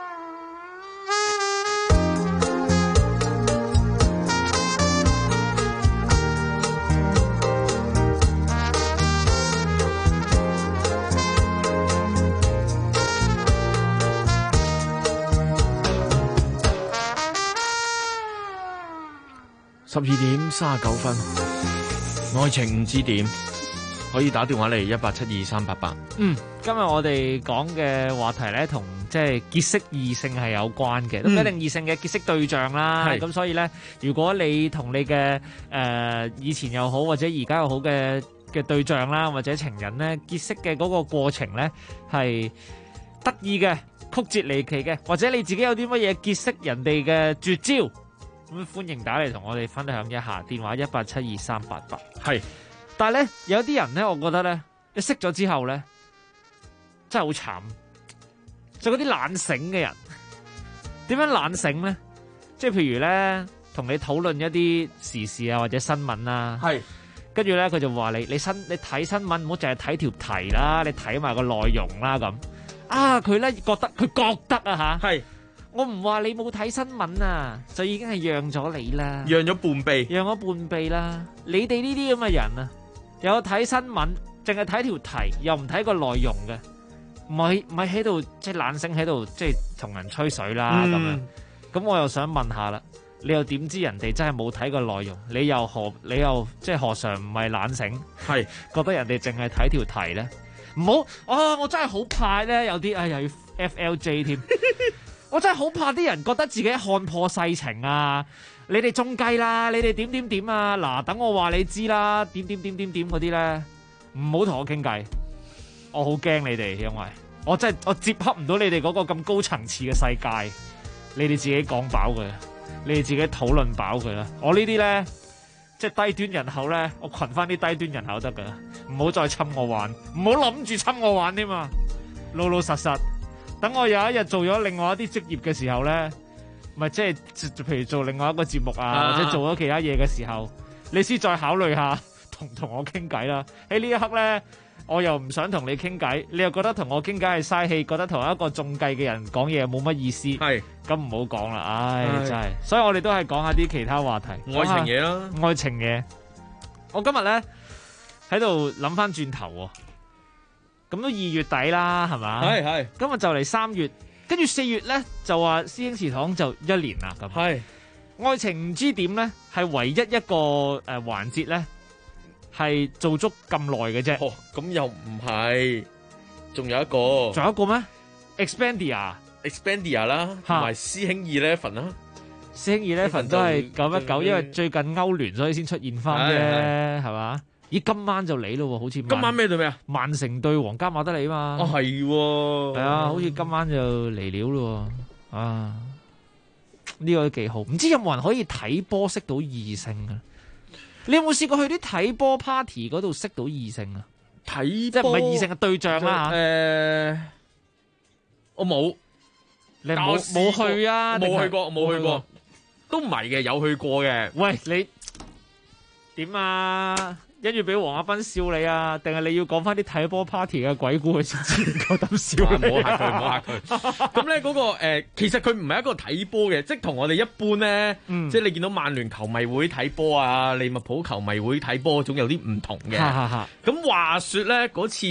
12:39，愛情唔知點，可以打電話嚟1872388。 今日我哋講嘅話題咧，同即係結識異性係有關嘅，都唔一定異性嘅結識對象啦。咁所以咧，如果你同你嘅以前又好，或者而家又好嘅對象啦，或者情人咧，結識嘅嗰個過程咧係得意嘅、曲折離奇嘅，或者你自己有啲乜嘢結識人哋嘅絕招，咁歡迎打嚟同我哋分享一下。電話1872388。 係， 但係咧有啲人咧，我覺得咧，你識咗之後咧，真係好慘。就嗰啲懶醒嘅人，點樣懶醒咧？即係譬如咧，同你討論一啲時事啊，或者新聞啊， 係， 跟住咧佢就話你睇新聞唔好淨係睇條題啦，你睇埋個內容啦咁。啊，佢咧覺得啊吓，係，我唔話你冇睇新聞啊，就已經係讓咗你啦， 讓咗半臂， 讓咗半臂啦。你哋呢啲咁嘅人啊，有睇新聞，淨係睇條題，又唔睇個內容嘅。唔係喺度即係懶醒喺度即係同人吹水啦咁樣，咁我又想問下啦，你又點知人哋真係冇睇過內容？你又即係何嘗唔係懶醒？係覺得人哋淨係睇條題咧？唔好我真係好怕咧，有啲又要 FLJ 添，我真係好怕啲人覺得自己看破世情啊！你哋中計啦，你哋點啊？嗱，等我話你知啦，點嗰啲咧，唔好同我傾偈。我好驚你哋，因為我接洽唔到你哋嗰個咁高層次嘅世界，你哋自己講飽佢，你哋自己討論飽佢啦。我呢啲咧，即係低端人口咧，我群翻啲低端人口得噶，唔好再侵我玩，唔好諗住侵我玩添嘛。老老實實，等我有一日做咗另外一啲職業嘅時候咧，咪即係譬如做另外一個節目啊，或者做咗其他嘢嘅時候，你先再考慮下同我傾偈啦。喺呢一刻咧。我又唔想同你傾偈，你又覺得同我傾偈係嘥氣，覺得同一個中計嘅人講嘢冇乜意思，係咁唔好講啦，唉真係，所以我哋都係講下啲其他話題， 愛情嘢啦， 愛情嘢。我今日咧喺度諗翻轉頭，咁都2月底啦，係嘛？係。今日就嚟3月，跟住4月咧就話師兄祠堂就1年啦，咁係。愛情唔知點咧，係唯一一個環節咧。係做足咁耐嘅啫， 咁又唔係，仲有一個咩 ？Expandia 啦，同埋師兄11啦， 師兄11都係919，因為最近歐聯所以先出現翻啫，係嘛？咦，今晚就嚟咯，好似今晚咩對咩啊？ 曼城對皇家馬德里嘛？ 係啊，好似今晚就嚟了咯，啊，呢個都幾好。唔知有冇人可以睇波識到異性啊？你有冇試過去啲睇波 party 嗰度識到異性啊？ 睇即係唔係異性嘅對象啦？ 我冇， 你冇去啊？ 冇去過，都唔係嘅，有去過嘅。 喂，你點啊？跟住俾黃亞斌笑你啊？定係你要講翻啲睇波 party 嘅鬼故佢先至夠膽笑你？ 唔好嚇佢。咁咧嗰個其實佢唔係一個睇波嘅，即係同我哋一般咧，即係你見到曼聯球迷會睇波啊，利物浦球迷會睇波，總有啲唔同嘅。咁話說咧，嗰次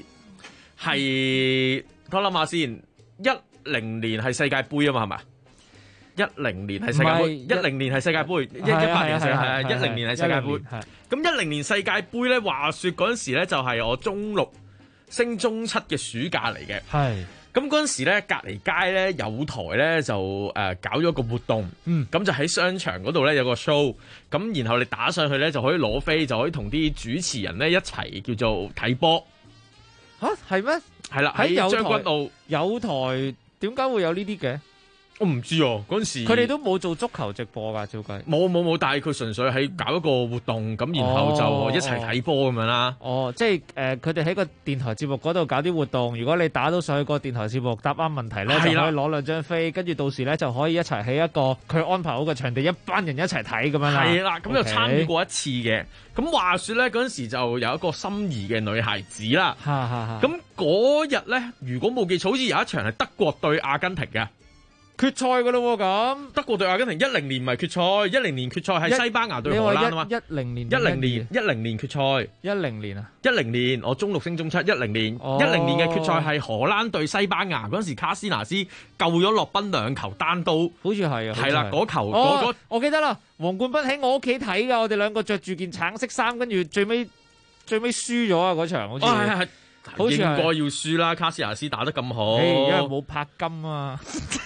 係我諗下先，10年係世界盃啊嘛，係咪？10年係世界盃，10年係世界盃，18年係10年係世界盃。咁10年世界盃咧，話說嗰陣時咧就係我中6升中7嘅暑假嚟嘅。係咁嗰陣時咧，隔離街咧有台咧就搞咗個活動，咁就喺商場嗰度咧有個 show，咁然後你打上去咧就可以攞飛，就可以同啲主持人咧一齊叫做睇波。 嚇係咩？係啦， 喺將軍澳有台，點解會有呢啲嘅？ 我唔知嗰陣時， 佢哋都冇做足球直播㗎，照計冇，但係佢純粹係搞一個活動，咁然後就一齊睇波咁樣啦。 即係佢哋喺個電台節目嗰度搞啲活動，如果你打到上去個電台節目答啱問題咧，就可以攞2張飛，跟住到時咧就可以一齊喺一個佢安排好嘅場地，一班人一齊睇咁樣啦。係啦， 咁就參與過一次嘅。咁話說咧，嗰陣時就有一個心儀嘅女孩子啦。咁嗰日咧，如果冇記錯，好似有一場係德國對阿根廷嘅。 決賽噶咯喎咁。 德國對阿根廷10年唔係決賽，10年決賽係西班牙對荷蘭啊嘛。 10年決賽。 10年啊 ，10年我中6升中7，10年，10年嘅決賽係荷蘭對西班牙嗰陣時，卡斯拿斯救咗洛賓2球單刀， 好似係啊， 係啦嗰球我記得啦，皇冠斌喺我屋企睇噶，我哋兩個着住件橙色衫，跟住最尾輸咗啊嗰場，好似係。應該要輸啦，卡斯亞斯打得咁好， 因為冇拍金啊。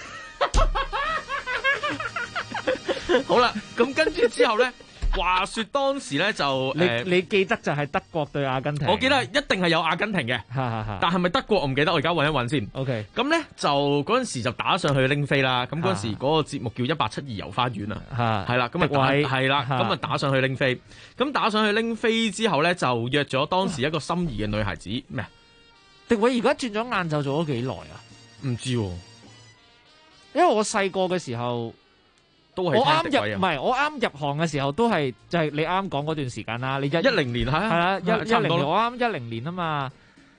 好啦，咁跟住之後咧，話說當時咧就你記得就係德國對阿根廷， 我記得一定係有阿根廷嘅，但係咪德國我唔記得，我而家揾一揾先。 OK， 咁咧就嗰陣時就打上去拎飛啦，咁嗰陣時嗰個節目叫1872遊花園啊，係啦，咁啊打上去拎飛，咁打上去拎飛之後咧就約咗當時一個心儀嘅女孩子咩？ 迪偉而家轉咗晏晝做咗幾耐啊？ 唔知喎， 因為我細個嘅時候。 都係我啱入行嘅時候都係就係你啱講嗰段時間啦。你 10年係啦，10年我啱10年啊嘛。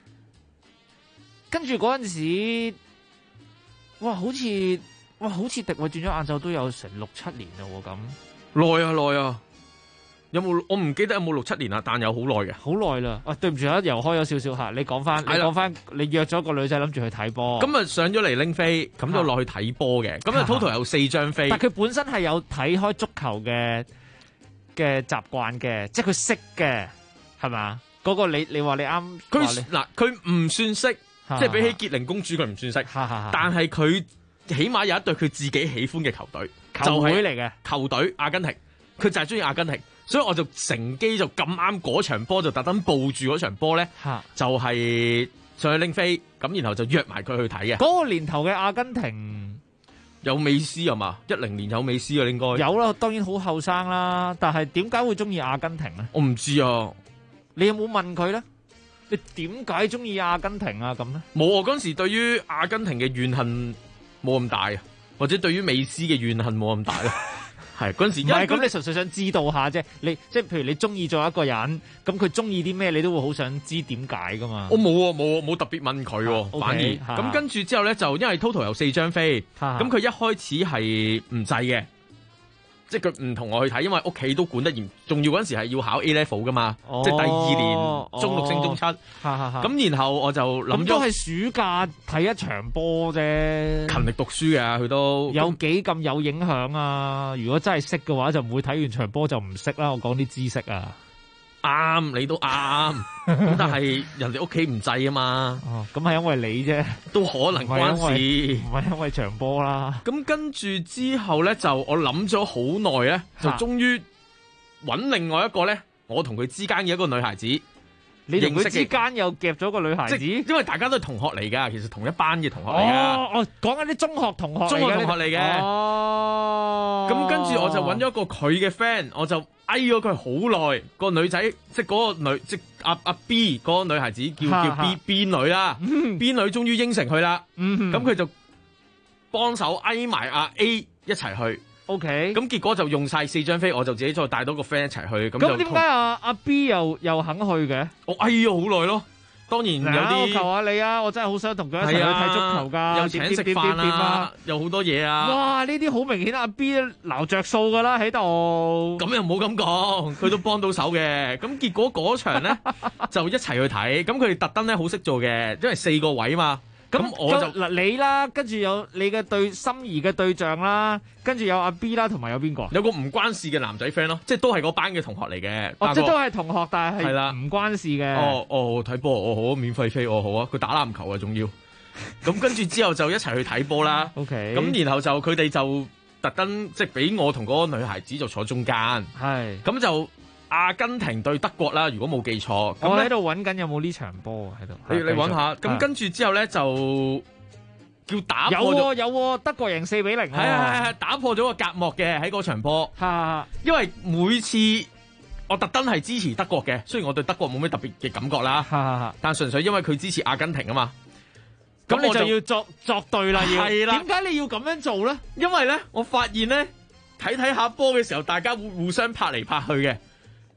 跟住嗰陣時，好似迪偉轉咗晏晝都有成6-7年啦喎咁。 耐啊！有冇？我唔記得有冇6-7年啦，但有好耐嘅。 好耐啦！對唔住啊，又開咗少少嚇。你講翻，你約咗個女仔諗住去睇波。 咁啊上咗嚟拎飛，咁就落去睇波嘅。咁啊 total 有4張飛。 但佢本身係有睇開足球嘅習慣嘅，即係佢識嘅，係嘛？嗰個你話你啱。 佢唔算識，即係比起傑靈公主佢唔算識。但係佢起碼有一隊佢自己喜歡嘅球隊， 球會嚟嘅球隊阿根廷，佢就係中意阿根廷。所以我就乘機就咁啱嗰場波就特登報住嗰場波咧，就係上去拎飛，咁然後就約埋佢去睇嘅。 嗰個年頭嘅阿根廷有美斯啊嘛？10年有美斯啊，應該有啦。當然好後生啦，但係點解會中意阿根廷咧？ 我唔知啊。 你有冇問佢咧？你點解中意阿根廷啊？咁咧？ 冇啊！嗰陣時對於阿根廷嘅怨恨冇咁大啊，或者對於美斯嘅怨恨冇咁大啦。係嗰陣時， 唔係咁，你純粹想知道下啫。你即係譬如你中意咗一個人，咁佢中意啲咩，你都會好想知點解噶嘛。 我冇特別問佢喎，反而咁跟住之後咧，就因為 total 有4張飛，咁佢一開始係唔制嘅。即係佢唔同我去睇，因為屋企都管得嚴，仲要嗰陣時係要考 A level 噶嘛，即係第2年中6升中7。咁然後我就諗咗， 都係暑假睇一場波啫。 勤力讀書嘅佢都有幾咁有影響啊！如果真係識嘅話，就唔會睇完場波就唔識啦。我講啲知識啊。 啱，你都啱。咁但係人哋屋企唔制啊嘛。 咁係因為你啫， 都可能關事， 唔係因為場波啦。 咁跟住之後咧，就我諗咗好耐咧，就終於揾另外一個咧，我同佢之間嘅一個女孩子。 你同佢之間又夾咗個女孩子， 因為大家都係同學嚟噶，其實同一班嘅同學嚟噶。 講緊啲中學同學嚟嘅。咁跟住我就揾咗一個佢嘅 friend，我就嗌咗佢好耐。個女仔即係嗰個女，即係阿 B 嗰個女孩子叫 B 女啦。B 女終於應承佢啦。咁佢就幫手嗌埋阿 A 一齊去。 OK， 咁結果就用晒4張飛，我就自己再帶到個 friend 一齊去。 咁點解阿 B 又肯去嘅？ 我嗌咗好耐咯。當然有啲， 我求下你啊！我真係好想同佢一齊去睇足球㗎。 又請食飯啊，又好多嘢啊！ 哇！呢啲好明顯阿 B 撈着數㗎啦喺度。 咁又冇咁講，佢都幫到手嘅。咁結果嗰場咧就一齊去睇。咁佢哋特登咧好識做嘅，因為4個位嘛。咁我就嗱你啦，跟住有你嘅心儀嘅對象啦，跟住有阿 B 啦，同埋有邊個？ 有個唔關事嘅男仔 friend 咯，即係都係嗰班嘅同學嚟嘅。 即係都係同學，但係唔關事嘅。 睇波好，免費飛好啊！佢打籃球啊，仲要。咁跟住之後就一齊去睇波啦。 OK。 咁然後就佢哋就特登即係俾我同嗰個女孩子就坐中間。 係。 咁就阿根廷對德國啦，如果冇記錯。 我喺度揾緊有冇呢場波喺度。 你揾下。咁跟住之後咧就叫打破。 有德國贏4-0。 係打破咗個隔膜嘅喺嗰場波。因為每次我特登係支持德國嘅，雖然我對德國冇咩特別嘅感覺啦。但純粹因為佢支持阿根廷啊嘛。 咁你就要作對啦。 係啦。 點解你要咁樣做咧？ 因為咧，我發現咧睇下波嘅時候，大家會互相拍嚟拍去嘅。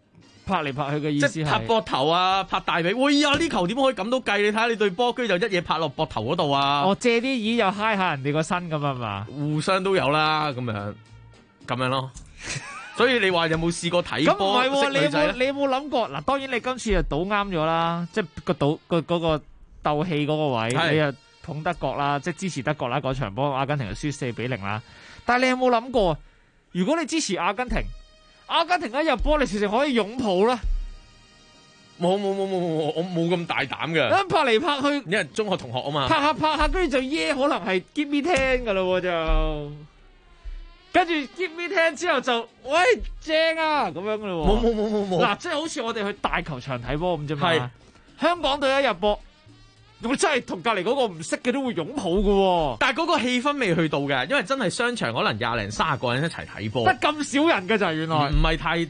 拍嚟拍去嘅意思係即係拍膊頭啊，拍大髀。喂呀，呢球點可以咁都計？你睇下你對波，居就一嘢拍落膊頭嗰度啊！ 哦，借啲椅又揩下人哋個身咁啊嘛， 互相都有啦，咁樣咯。所以你話有冇試過睇波識女仔咧？ 你有冇諗過？嗱，當然你今次就賭啱咗啦，即係個鬥氣嗰個位，你又捧德國啦，即係支持德國啦。嗰場波阿根廷就輸4-0啦。但係你有冇諗過，如果你支持阿根廷一入波，你直情可以擁抱啦？ 冇，我冇咁大膽嘅。 拍嚟拍去， 因為中學同學啊嘛。 拍下，跟住就可能係 give me 10噶啦就。跟住 give me 10之後就喂正啊咁樣噶咯。 冇。 嗱，即係好似我哋去大球場睇波咁啫嘛。係香港隊一入波，我真係同隔離嗰個唔識嘅都會擁抱嘅喎。 但係嗰個氣氛未去到嘅，因為真係商場可能20-30個人一齊睇波。 得咁少人嘅就原來。 唔係太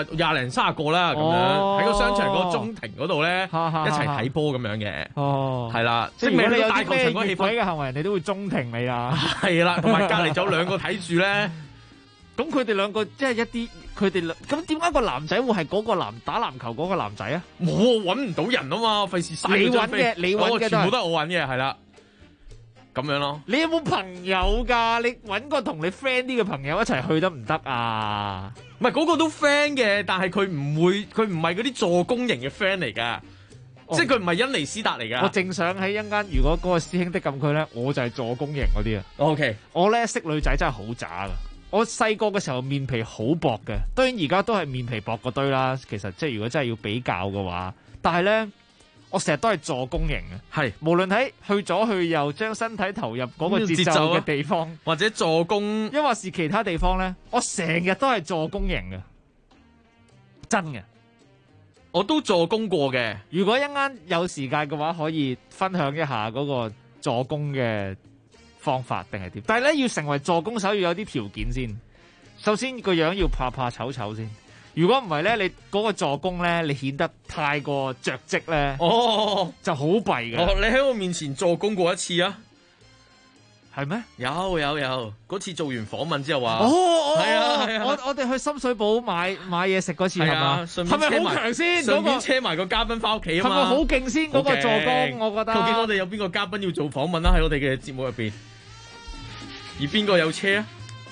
20-30個啦咁樣，喺個商場個中庭嗰度咧一齊睇波咁樣嘅。哦，係啦， 即係如果你有大球場嗰氣氛嘅行為，人哋都會中庭你啊。 係啦，同埋隔離仲有兩個睇住咧。 咁佢哋兩個即係一啲，佢哋咁點解個男仔會係嗰個打籃球嗰個男仔啊？ 我揾唔到人啊嘛，費事嘥咗張飛。 你揾嘅全部都係我揾嘅，係啦，咁樣咯。 你有冇朋友㗎？你揾個同你 friend 啲嘅朋友一齊去得唔得啊？ 唔係嗰個都 friend 嘅，但係佢唔係嗰啲助攻型嘅 friend 嚟㗎，即係佢唔係恩尼斯達嚟㗎。 我正想喺一陣間，如果嗰個師兄的禁區咧，我就係助攻型嗰啲啊。 OK， 我咧識女仔真係好渣㗎。我細個嘅時候面皮好薄嘅，當然而家都係面皮薄嗰堆啦。其實即係如果真係要比較嘅話，但係咧我成日都係助攻型嘅， 係無論喺去左去右，將身體投入嗰個節奏嘅地方， 或者助攻， 抑或是其他地方咧，我成日都係助攻型嘅，真嘅。 我都助攻過嘅。 如果一陣有時間嘅話，可以分享一下嗰個助攻嘅方法定係點？但係咧要成為助攻手要有啲條件先。首先個樣要怕醜先。如果唔係咧，你嗰個助攻咧，你顯得太過着跡咧，就好弊嘅。 你喺我面前助攻過一次啊？ 係咩？ 有，嗰次做完訪問之後話， 係啊，我哋去深水埗買嘢食嗰次係嘛？係咪好強先？ 順便車埋個嘉賓翻屋企啊嘛？ 係咪好勁先？嗰個助攻，我覺得。 究竟我哋有邊個嘉賓要做訪問啦？喺我哋嘅節目入邊，而邊個有車啊？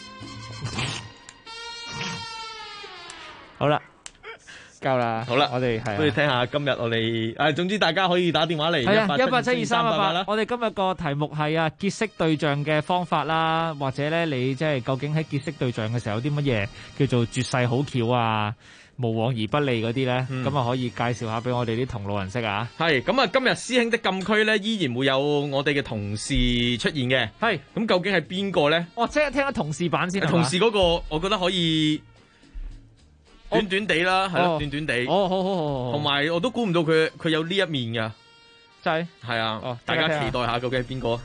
好啦，夠啦， 好啦， 我哋係不如聽下今日我哋總之大家可以打電話嚟 1872388啦。我哋今日個題目係結識對象嘅方法啦，或者咧你即係究竟喺結識對象嘅時候有啲乜嘢叫做絕世好橋啊，無往而不利嗰啲咧，咁可以介紹下俾我哋啲同路人識啊。 係咁啊，今日師兄的禁區咧依然會有我哋嘅同事出現嘅。係咁，究竟係邊個咧？ 即係聽下同事版先。 同事嗰個，我覺得可以。短短地啦，係咯，短短地。好。同埋我都估唔到佢有呢一面噶， 真係。 係啊，大家期待下究竟係邊個？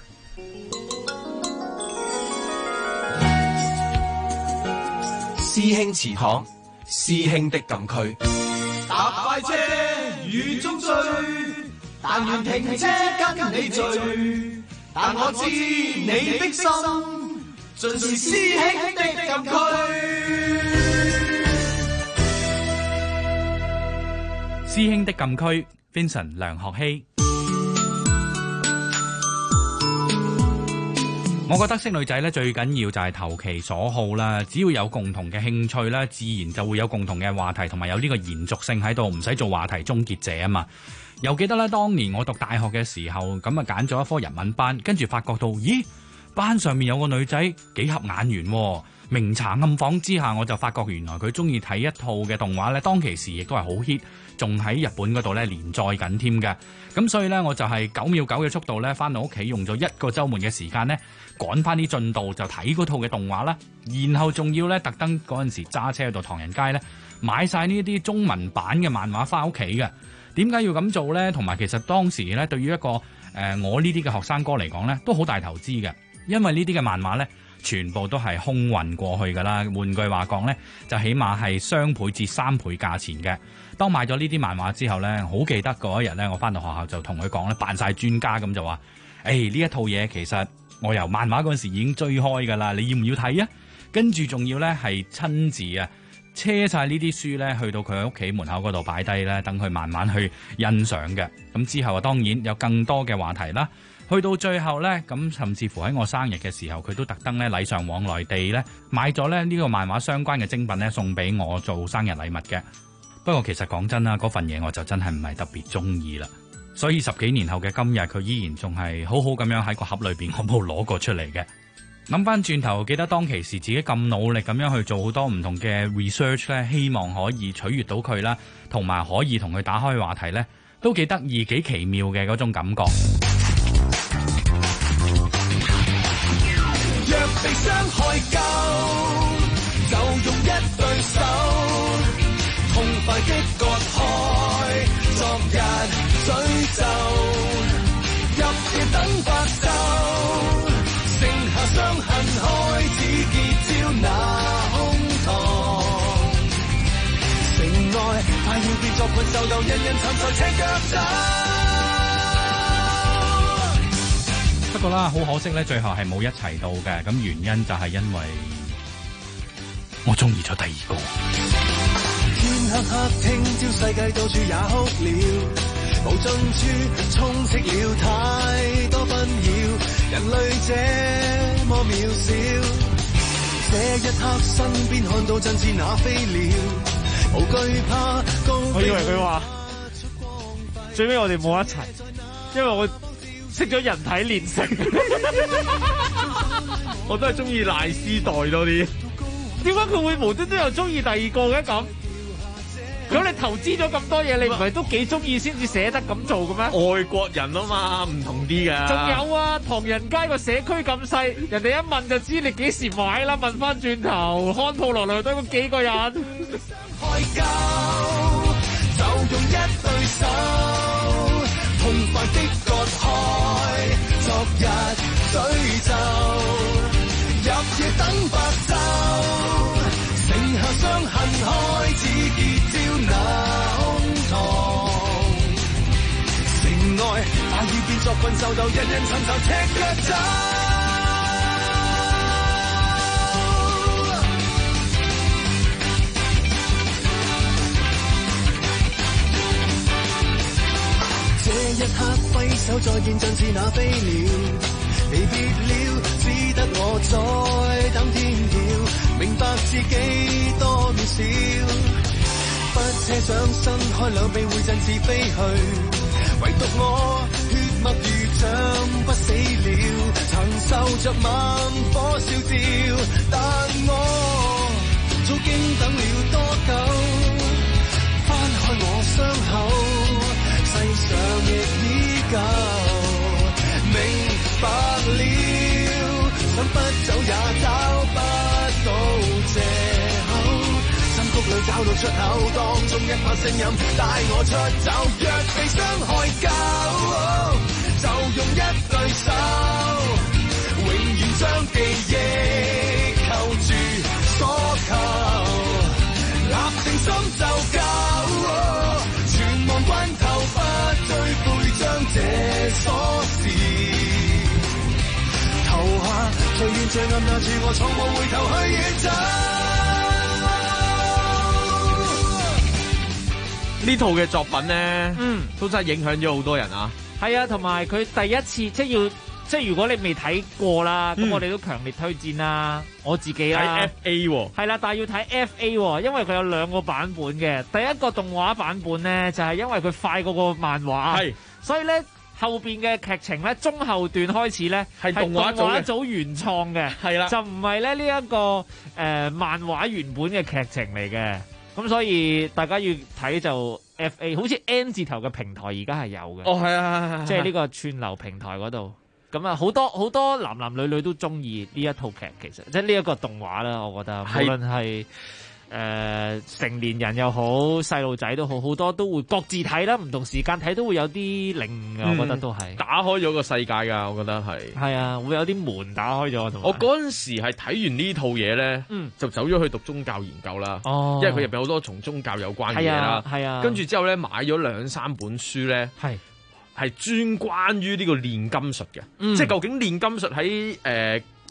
師兄祠堂，師兄的禁區。 搭快車雨中追，但願停車跟你聚。但我知你的心，盡是師兄的禁區。 師兄的禁區 Vincent 梁學希。我覺得識女仔咧最緊要就係投其所好啦，只要有共同嘅興趣啦，自然就會有共同嘅話題，同埋有呢個延續性喺度，唔使做話題終結者啊嘛。又記得咧，當年我讀大學嘅時候，咁啊揀咗一科人文班，跟住發覺到，咦，班上面有個女仔幾合眼緣喎。明查暗訪之下，我就發覺原來佢中意睇一套嘅動畫咧，當其時亦都係好 hit，仲喺日本嗰度咧連載緊添嘅。咁所以咧，我就係9秒9嘅速度咧，翻到屋企用咗1個週末嘅時間咧，趕翻啲進度就睇嗰套嘅動畫啦。然後仲要咧特登嗰陣時揸車去到唐人街咧，買晒呢啲中文版嘅漫畫翻屋企嘅。點解要咁做咧？同埋其實當時咧，對於一個我呢啲嘅學生哥嚟講咧，都好大投資嘅，因為呢啲嘅漫畫咧，全部都係空運過去㗎啦，換句話講呢，就起碼係雙倍至3倍價錢嘅。當買咗呢啲漫畫之後呢，好記得嗰一日呢，我翻到學校就同佢講咧，扮晒專家咁就話：呢一套嘢其實我由漫畫嗰陣時已經追開㗎啦，你要唔要睇啊？跟住仲要呢係親自車晒呢啲書咧去到佢屋企門口嗰度擺低咧，等佢慢慢去欣賞嘅。咁之後啊，當然有更多嘅話題啦。去到最後咧，咁甚至乎喺我生日嘅時候，佢都特登咧禮尚往來地咧買咗咧呢個漫畫相關嘅精品咧送俾我做生日禮物嘅。不過其實講真啦，嗰份嘢我就真係唔係特別中意啦。所以10幾年後嘅今日，佢依然仲係好好咁樣喺個盒裏邊，我冇攞過出嚟嘅。諗翻轉頭，記得當其時自己咁努力咁樣去做好多唔同嘅 research 咧，希望可以取悅到佢啦，同埋可以同佢打開話題咧，都幾得意、幾奇妙嘅嗰種感覺。 若被傷害夠，就用一對手，痛快的割開昨日詛咒，入夜等白晝，剩下傷痕開始結焦那胸膛，城外快要變作困獸鬥，人人尋仇赤腳走。 不過啦，好可惜咧，最後係冇一齊到嘅。咁原因就係因為我中意咗第二個。 天黑黑，聽朝世界到處也哭了，無盡處充斥了太多紛擾，人類這麼渺小。這一刻身邊看到真似那飛鳥，無懼怕高飛。 我以為佢話最尾我哋冇一齊，因為我識咗人體煉成， 我都係中意賴絲代多啲。 點解佢會無端端又中意第二個嘅咁？咁你投資咗咁多嘢，你唔係都幾中意先至捨得咁做嘅咩？ 外國人啊嘛，唔同啲㗎。 仲有啊，唐人街個社區咁細，人哋一問就知你幾時買啦。問翻轉頭，看鋪落嚟都嗰幾個人。 開交就用一對手，痛快的割開昨日詛咒，入夜等白晝，剩下傷痕開始結焦那胸膛，城外快要變作困獸鬥，人人尋仇赤腳走。這一刻揮手再見，像似那飛鳥，離別了，只得我在等天曉，明白自己多渺小，不奢想伸開兩臂會振翅飛去，唯獨我血脈如像不死了，曾受着猛火燒照，但我早經等了多久，翻開我傷口，世上亦依舊，明白了，想不走也找不到藉口，心谷裏找到出口，當中一把聲音帶我出走，若被傷害夠，就用一對手，永遠將記憶扣住所求，立定心就夠，全忘關頭不追悔，將這鎖匙投下，最遠最暗那處我從無回頭去遠走。 呢套嘅作品咧，都真係影響咗好多人啊！ 係啊，同埋佢第一次即係如果你未睇過啦，咁我哋都強烈推薦啦。我自己啦， 睇 FA 喎， 係啦，但係要睇 FA 喎，因為佢有兩個版本嘅。第一個動畫版本咧，就係因為佢快過個漫畫，係，所以咧後邊嘅劇情咧，中後段開始咧係動畫組原創嘅，係啦，就唔係咧呢一個漫畫原本嘅劇情嚟嘅。咁所以大家要睇就 FA， 好似 N 字頭嘅平台而家係有嘅。 哦，係啊， 即係呢個串流平台嗰度。咁啊，好多男男女女都中意呢一套劇，其實即係呢一個動畫啦。我覺得無論係成年人又好，細路仔都好，好多都會各自睇啦，唔同時間睇都會有啲靈嘅。我覺得都係打開咗個世界㗎，我覺得係。係啊，會有啲門打開咗。 我嗰陣時係睇完呢套嘢咧，就走咗去讀宗教研究啦。哦，因為佢入邊好多同宗教有關嘅嘢啦。係啊，跟住之後咧買咗2-3本書咧。係專關於呢個煉金術嘅，即係究竟煉金術喺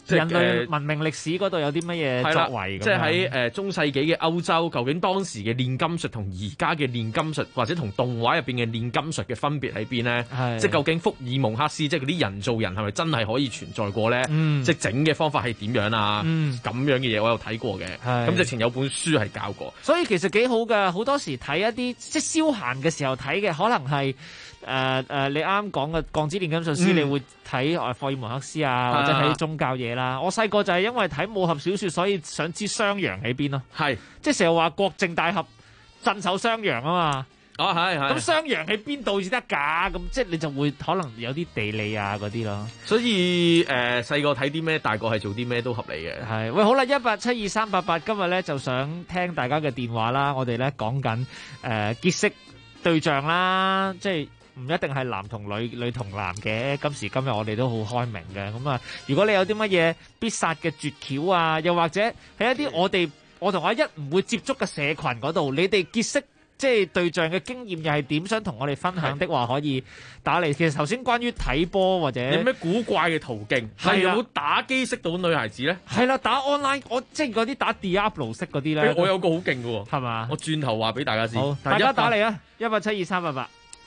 人類文明歷史嗰度有啲乜嘢作為咁樣？ 即係喺中世紀嘅歐洲，究竟當時嘅煉金術同而家嘅煉金術，或者同動畫入邊嘅煉金術嘅分別喺邊呢？即係究竟福爾蒙克斯即係嗰啲人造人係咪真係可以存在過呢？即係整嘅方法係點樣啊？咁樣嘅嘢我有睇過嘅，咁直情有本書係教過。 所以其實幾好㗎，好多時睇一啲即係消閒嘅時候睇嘅，可能係你啱講嘅《鋼之煉金術師》，你會睇霍爾蒙克斯啊，或者睇宗教嘢啦。我細個就係因為睇武俠小說，所以想知襄陽喺邊咯。係，即係成日話郭靖大俠鎮守襄陽啊嘛。 哦，係。 咁襄陽喺邊度先得㗎？咁即係你就會可能有啲地理啊嗰啲咯。 所以細個睇啲咩，大個係做啲咩都合理嘅。 係，喂，好啦，1872388，今日咧就想聽大家嘅電話啦。我哋咧講緊結識對象啦，即係。唔一定係男同女，女同男嘅。今時今日我哋都好開明嘅。咁啊，如果你有啲乜嘢必殺嘅絕橋啊，又或者喺一啲我同阿一唔會接觸嘅社群嗰度，你哋結識即係對象嘅經驗又係點？想同我哋分享的話，可以打嚟。其實頭先關於睇波或者有咩古怪嘅途徑，係有冇打機識到女孩子咧？ 係啦，打 online， 我即係嗰啲打 Diablo 識嗰啲咧。 我有個好勁嘅喎， 係嘛？ 我轉頭話俾大家知。 好，大家打嚟啊！1872388。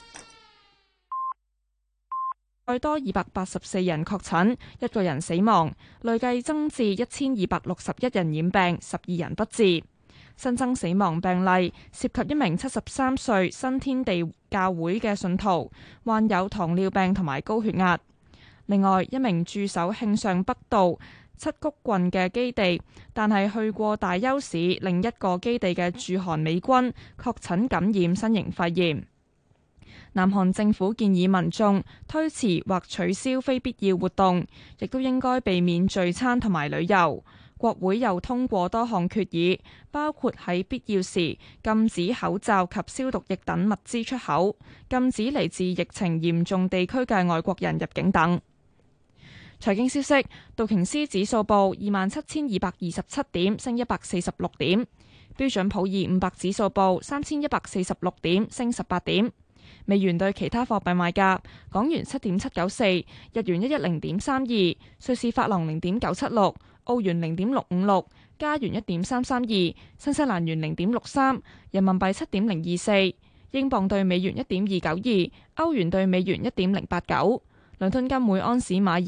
再多284人確診，1個人死亡，累計增至1261人染病，12人不治。新增死亡病例涉及一名73歲新天地教會嘅信徒，患有糖尿病同埋高血壓。另外，一名駐守慶尚北道七谷郡嘅基地，但係去過大邱市另一個基地嘅駐韓美軍確診感染新型肺炎。南韓政府建議民眾推遲或取消非必要活動，亦都應該避免聚餐同埋旅遊。國會又通過多項決議，包括喺必要時禁止口罩及消毒液等物資出口，禁止嚟自疫情嚴重地區嘅外國人入境等。財經消息，道瓊斯指數報27,227點，升146點；標準普爾500指數報3,146點，升18點。美元對其他貨幣賣價：港元7.794，日元110.32，瑞士法郎0.976，澳元0.656，加元1.332，新西蘭元0.63，人民幣7.024，英鎊對美元1.292，歐元對美元1.089。倫敦金每安士買入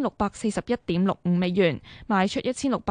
1641.65美元，賣出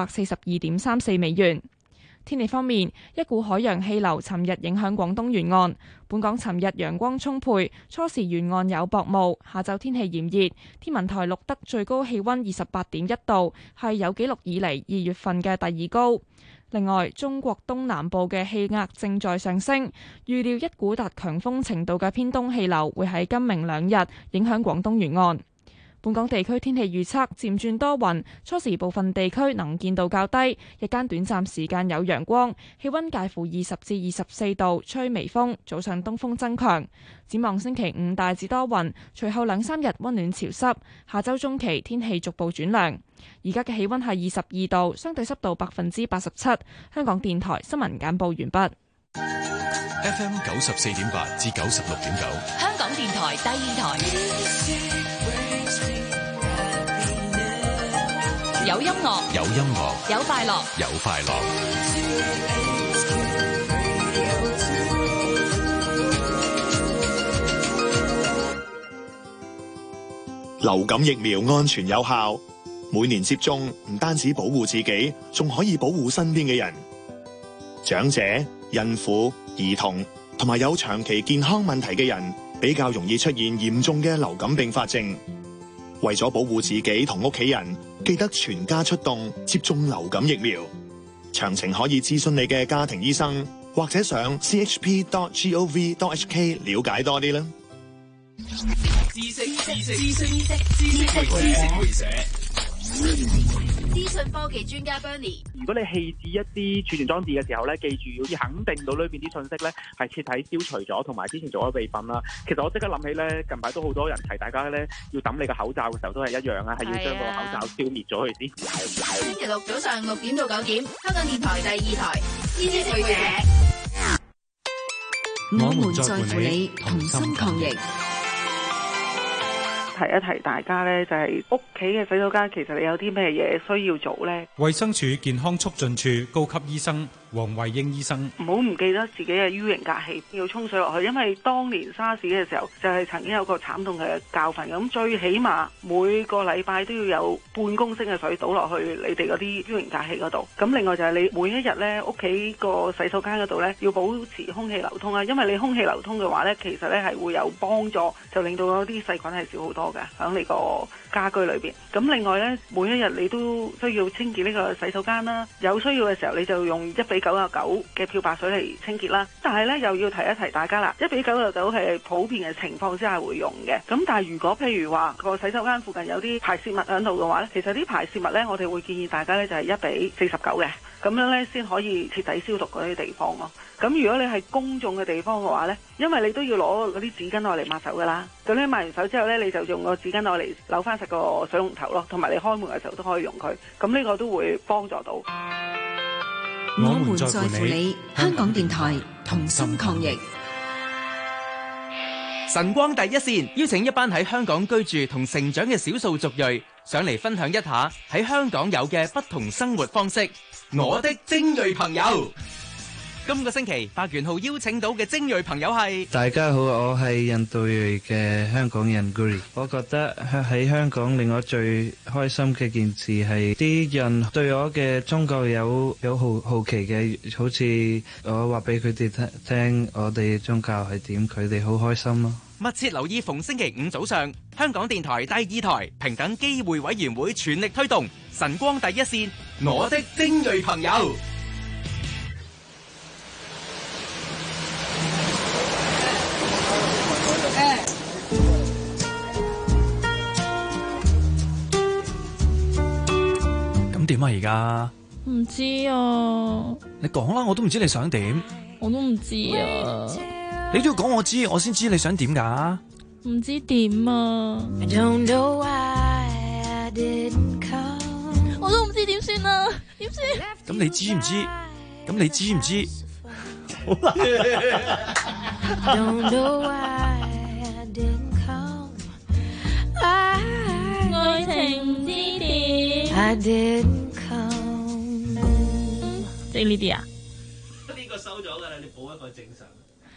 1642.34美元。天氣方面，一股海洋氣流尋日影響廣東沿岸。本港尋日陽光充沛，初時沿岸有薄霧，下晝天氣炎熱。天文台錄得最高氣溫28.1度，係有紀錄以嚟2月份嘅第二高。另外，中國東南部嘅氣壓正在上升，預料一股達強風程度嘅偏東氣流會喺今明兩日影響廣東沿岸。本港地區天氣預測漸轉多雲，初時部分地區能見度較低，日間短暫時間有陽光，氣溫介乎20至24度，吹微風，早上東風增強。展望星期五大致多雲，隨後2-3日溫暖潮濕，下周中期天氣逐步轉涼。而家嘅氣溫係22度，相對濕度87%。香港電台新聞簡報完畢。 FM 94.8至96.9， 香港電台第二台。有音樂， 有音樂， 有快樂， 有快樂。 流感疫苗安全有效，每年接種唔單止保護自己，仲可以保護身邊嘅人。長者、孕婦、兒童同埋有長期健康問題嘅人，比較容易出現嚴重嘅流感併發症。為咗保護自己同屋企人，記得全家出動接種流感疫苗。詳情可以諮詢你嘅家庭醫生，或者上 chp.gov.hk 了解多啲啦。 知識會社。 資訊科技專家 Bernie， 如果你棄置一啲儲存裝置嘅時候咧，記住要肯定到裏邊啲信息咧係徹底消除咗，同埋之前做咗備份啦。其實我即刻諗起咧，近排都好多人提大家咧要抌你個口罩嘅時候都係一樣啊，係要將個口罩消滅咗佢先。 星期六早上6點到9點，香港電台第2台知識會社。 我們在乎你，同心抗疫。 提一提大家呢，就係屋企嘅洗手間，其實你有啲咩嘢需要做呢？ 衛生署健康促進處高級醫生黃慧英醫生， 唔好唔記得自己嘅 U 型隔氣要沖水落去，因為當年沙士嘅時候就係曾經有個慘痛嘅教訓。咁最起碼每個禮拜都要有半公升嘅水倒落去你哋嗰啲 U 型隔氣嗰度。咁另外就係你每一日呢，屋企個洗手間嗰度呢，要保持空氣流通啦，因為你空氣流通嘅話呢，其實呢係會有幫助，就令到嗰啲細菌係少好多嘅喺你個家居裏邊。咁另外呢，每一日你都需要清潔呢個洗手間啦，有需要嘅時候你就用1:99嘅漂白水嚟清潔啦。但係呢，又要提一提大家啦，1:99係普遍嘅情況之下會用嘅。咁但係如果譬如話個洗手間附近有啲排泄物喺度嘅話呢，其實啲排泄物呢，我哋會建議大家呢就係1:49嘅，咁樣呢先可以徹底消毒嗰啲地方咯。咁如果你係公眾嘅地方嘅話呢，因為你都要攞嗰啲紙巾攞嚟抹手噶啦，咁你抹完手之後呢，你就用個紙巾攞嚟扭翻實個水龍頭咯，同埋你開門嘅時候都可以用佢，咁呢個都會幫助到。 我們在乎你，香港電台同心抗疫。 晨光第一線邀請一班喺香港居住同成長嘅少數族裔上嚟分享一下喺香港有嘅不同生活方式。我的精鋭朋友，今個星期白元浩邀請到嘅精鋭朋友係， 大家好，我係印度裔嘅香港人 Guri。我覺得喺香港令我最開心嘅件事係啲人對我嘅宗教有好奇嘅，好似我話俾佢哋聽我哋宗教係點，佢哋好開心咯。 密切留意逢星期五早上，香港電台第2台平等機會委員會全力推動晨光第一線，我的精鋭朋友。 咁點啊？而家唔知啊， 你講啦，我都唔知你想點。 我都唔知啊。 你都要講我知，我先知你想點㗎。 唔知點啊！我都唔知點算啊！點算？ 咁你知唔知？咁你知唔知？好啦。 愛情唔知點。即係呢啲啊？ 呢個收咗㗎啦，你補一個正常。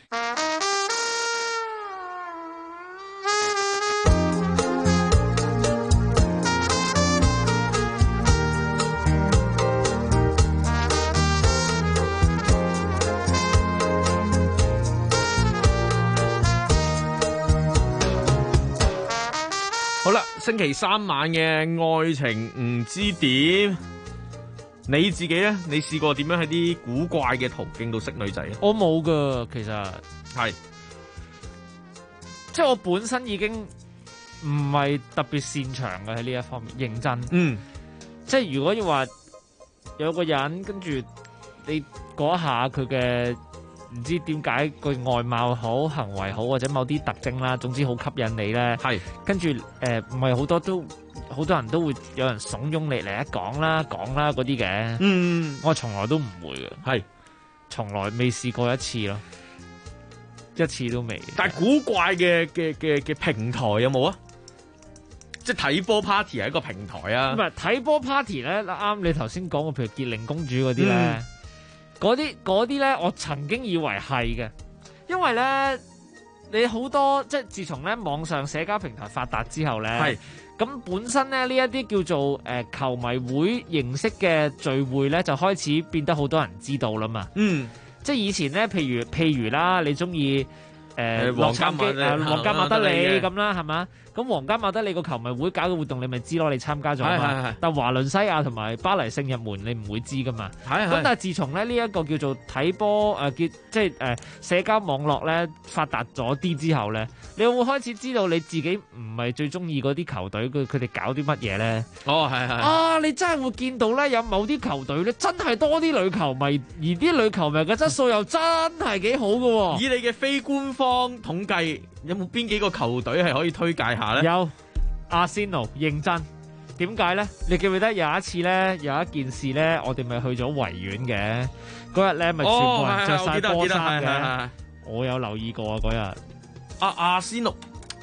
好啦，星期三晚嘅愛情唔知點，你自己咧？你試過點樣喺啲古怪嘅途徑度識女仔？ 我冇噶，其實係， 即係我本身已經唔係特別擅長嘅喺呢一方面，認真。即係如果要話有個人跟住你嗰下佢嘅唔知點解個外貌好、行為好或者某啲特徵啦，總之好吸引你咧。係跟住唔係好多人都會有人慫恿你嚟講啦嗰啲嘅。我從來都唔會嘅，係從來未試過一次咯，一次都未。 但係古怪嘅平台有冇啊？即係睇波 party 係一個平台啊？ 唔係睇波 party 咧，啱你頭先講嘅，譬如潔靈公主嗰啲咧。嗰啲咧，我曾經以為係嘅，因為咧你好多即係自從咧網上社交平台發達之後咧，咁本身咧呢一啲叫做球迷會形式嘅聚會咧，就開始變得好多人知道啦嘛。即係以前咧，譬如啦，你中意皇家馬德里咁啦，係嘛？咁皇家馬德里個球迷會搞嘅活動，你咪知咯，你參加咗嘛？但華倫西亞同埋巴黎聖日門，你唔會知噶嘛？咁但係自從咧呢一個叫做睇波即係社交網絡咧發達咗啲之後咧，你會開始知道你自己唔係最中意嗰啲球隊，佢哋搞啲乜嘢咧？你真係會見到咧，有某啲球隊咧真係多啲女球迷，而啲女球迷嘅質素又真係幾好噶喎。 以你嘅非官方統計，有冇邊幾個球隊係可以推介下咧？ 有阿仙奴，認真。點解咧？你記唔記得有一次咧，有一件事咧，我哋咪去咗維園嘅嗰日咧，咪全部人着晒波衫嘅。我有留意過啊，嗰日。 阿仙奴，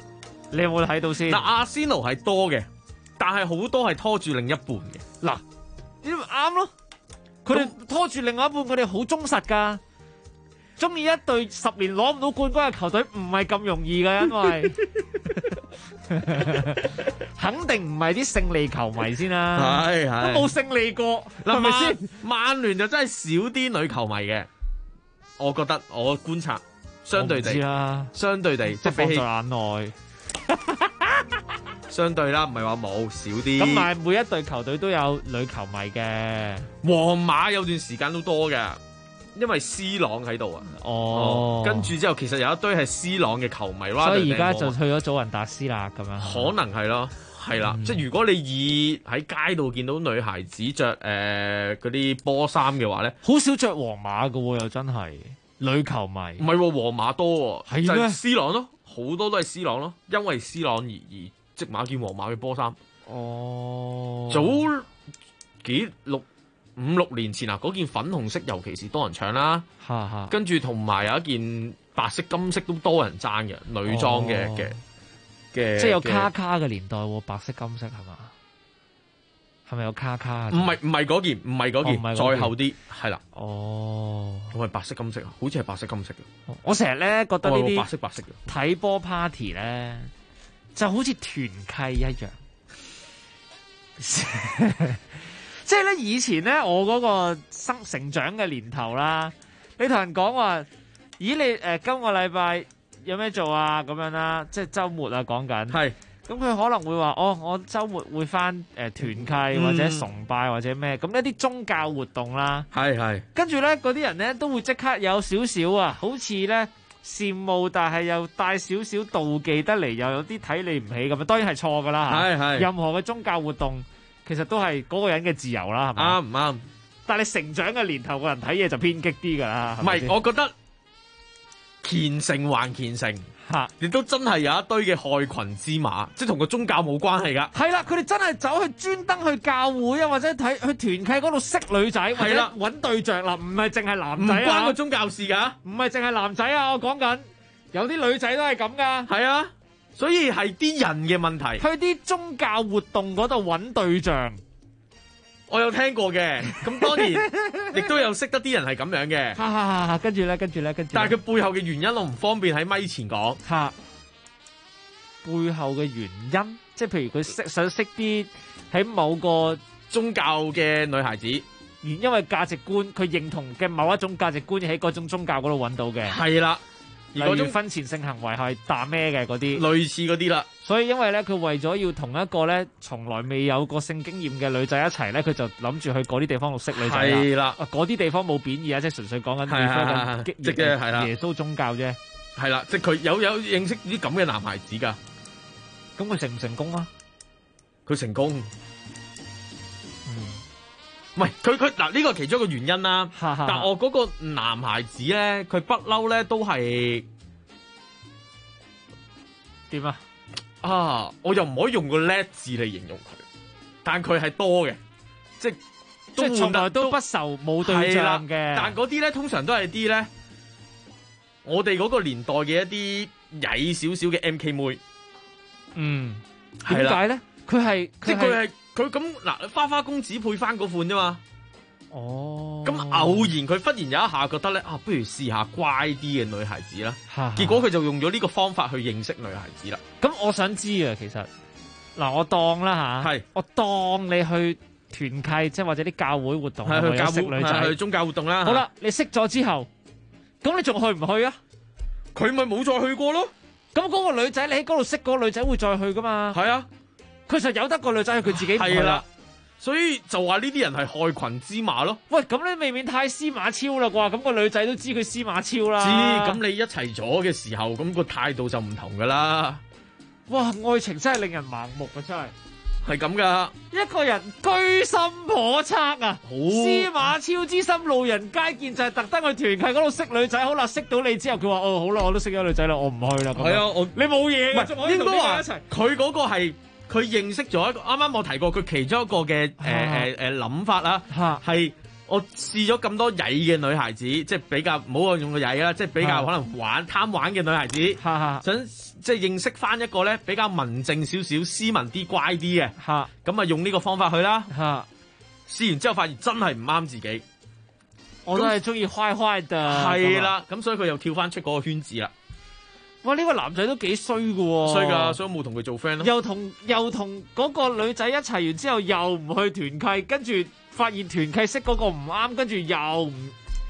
你有冇睇到先？ 嗱，阿仙奴係多嘅，但係好多係拖住另一半嘅。 嗱，呢咪啱咯。佢哋拖住另外一半，佢哋好忠實㗎。中意一隊10年攞唔到冠軍嘅球隊唔係咁容易㗎，因為肯定唔係啲勝利球迷先啦。 係都冇勝利過，係咪先？ 曼聯就真係少啲女球迷嘅，我覺得我觀察相對地啦， 相對地即係比起放在眼內。 相對啦，唔係話冇少啲。 咁但係每一隊球隊都有女球迷嘅， 皇馬有段時間都多嘅，因為 C 朗喺度啊。跟住之後其實有一堆係 C 朗嘅球迷啦。 所以而家就去咗祖雲達斯啦，咁樣。 可能係咯，係啦。即係如果你以喺街度見到女孩子着嗰啲波衫嘅話咧， 好少着皇馬㗎喎，又真係女球迷。 唔係喎，皇馬多喎， 係咩？ 就係 C 朗咯，好多都係 C 朗咯，因為 C 朗而即買件皇馬嘅波衫。早五六年前啊，嗰件粉紅色尤其是多人搶啦。跟住同埋有一件白色金色都多人爭嘅女裝嘅， 即係有卡卡嘅年代喎，白色金色係嘛？係咪有卡卡？ 唔係嗰件，唔係嗰件，再後啲係啦。 哦， 我係白色金色啊，好似係白色金色嘅。 我成日咧覺得呢啲白色嘅睇波 party 咧，就好似團契一樣。即係咧，以前咧，我嗰個成長嘅年頭啦，你同人講話，咦，你今個禮拜有咩做啊？咁樣啦，即係週末啊，講緊。係。咁佢可能會話，我週末會返團契或者崇拜或者咩，咁一啲宗教活動啦。係。跟住咧，嗰啲人咧都會即刻有少少啊，好似咧羨慕，但係又帶少少妒忌得嚟，又有啲睇你唔起咁啊。當然係錯㗎啦。係。任何嘅宗教活動。其實都係嗰個人嘅自由啦，係咪？ 啱唔啱？ 但係你成長嘅年頭，個人睇嘢就偏激啲噶啦。 唔係，我覺得虔誠還虔誠，亦都真係有一堆嘅害群之馬，即係同個宗教冇關係噶。 係啦，佢哋真係走去專登去教會啊，或者睇去團契嗰度識女仔，或者揾對象啦，唔係淨係男仔啊， 唔關個宗教事噶， 唔係淨係男仔啊，我講緊有啲女仔都係咁噶。 係啊。所以係啲人嘅問題， 去啲宗教活動嗰度揾對象， 我有聽過嘅。咁當然亦都有識得啲人係咁樣嘅。 跟住咧， 但係佢背後嘅原因我唔方便喺咪前講。 背後嘅原因，即係譬如佢想識啲喺某個宗教嘅女孩子， 因為價值觀佢認同嘅某一種價值觀喺嗰種宗教嗰度揾到嘅。 係啦。 例如婚前性行為係打咩嘅嗰啲， 類似嗰啲啦。 所以因為咧，佢為咗要同一個咧從來未有過性經驗嘅女仔一齊咧，佢就諗住去嗰啲地方度識女仔啦。係啦，嗰啲地方冇貶義啊，即係純粹講緊即係係啦，耶穌宗教啫。 係啦，即係佢有認識啲咁嘅男孩子㗎。 咁佢成唔成功啊？ 佢成功。唔係佢嗱呢個係其中一個原因啦，但我嗰個男孩子咧，佢不嬲咧都係點啊？ 我又唔可以用個叻字嚟形容佢，但佢係多嘅，即係從來都不愁冇對象嘅。 但嗰啲咧通常都係啲咧，我哋嗰個年代嘅一啲曳少少嘅 MK 妹。 點解咧？佢係。 佢咁嗱，花花公子配翻嗰款啫嘛。咁偶然佢忽然有一下覺得咧，不如試下乖啲嘅女孩子啦。結果佢就用咗呢個方法去認識女孩子啦。 咁我想知啊，其實嗱，我當啦吓，我當你去團契，即係或者啲教會活動， 去教識女仔，去宗教活動啦。 好啦，你識咗之後，咁你仲去唔去啊？ 佢咪冇再去過咯。 咁嗰個女仔，你喺嗰度識嗰個女仔會再去噶嘛？ 係啊。 佢實有得個女仔去，佢自己唔去啦， 所以就話呢啲人係害群之馬咯。 喂，咁你未免太司馬超啦啩？咁個女仔都知佢司馬超啦。 知，咁你一齊咗嘅時候，咁個態度就唔同噶啦。 哇，愛情真係令人盲目啊！真係係咁噶。 一個人居心叵測啊！司馬超之心路人皆見，就係特登去團契嗰度識女仔。好啦，識到你之後，佢話好啦，我都識咗女仔啦，我唔去啦。係啊，你冇嘢嘅，仲可以同呢個一齊。 佢嗰個係。佢認識咗一個，啱啱我提過，佢其中一個嘅諗法啦，係我試咗咁多曳嘅女孩子，即係比較唔好用個曳啦，即係比較可能貪玩嘅女孩子，想即係認識翻一個咧比較文靜少少、斯文啲、乖啲嘅，咁啊用呢個方法去啦。試完之後發現真係唔啱自己， 我都係中意壞壞嘅。 係啦，咁所以佢又跳翻出嗰個圈子啦。 哇！呢個男仔都幾衰㗎喎， 衰㗎，所以冇同佢做 friend 咯。 又同嗰個女仔一齊完之後，又唔去團契，跟住發現團契識嗰個唔啱，跟住又唔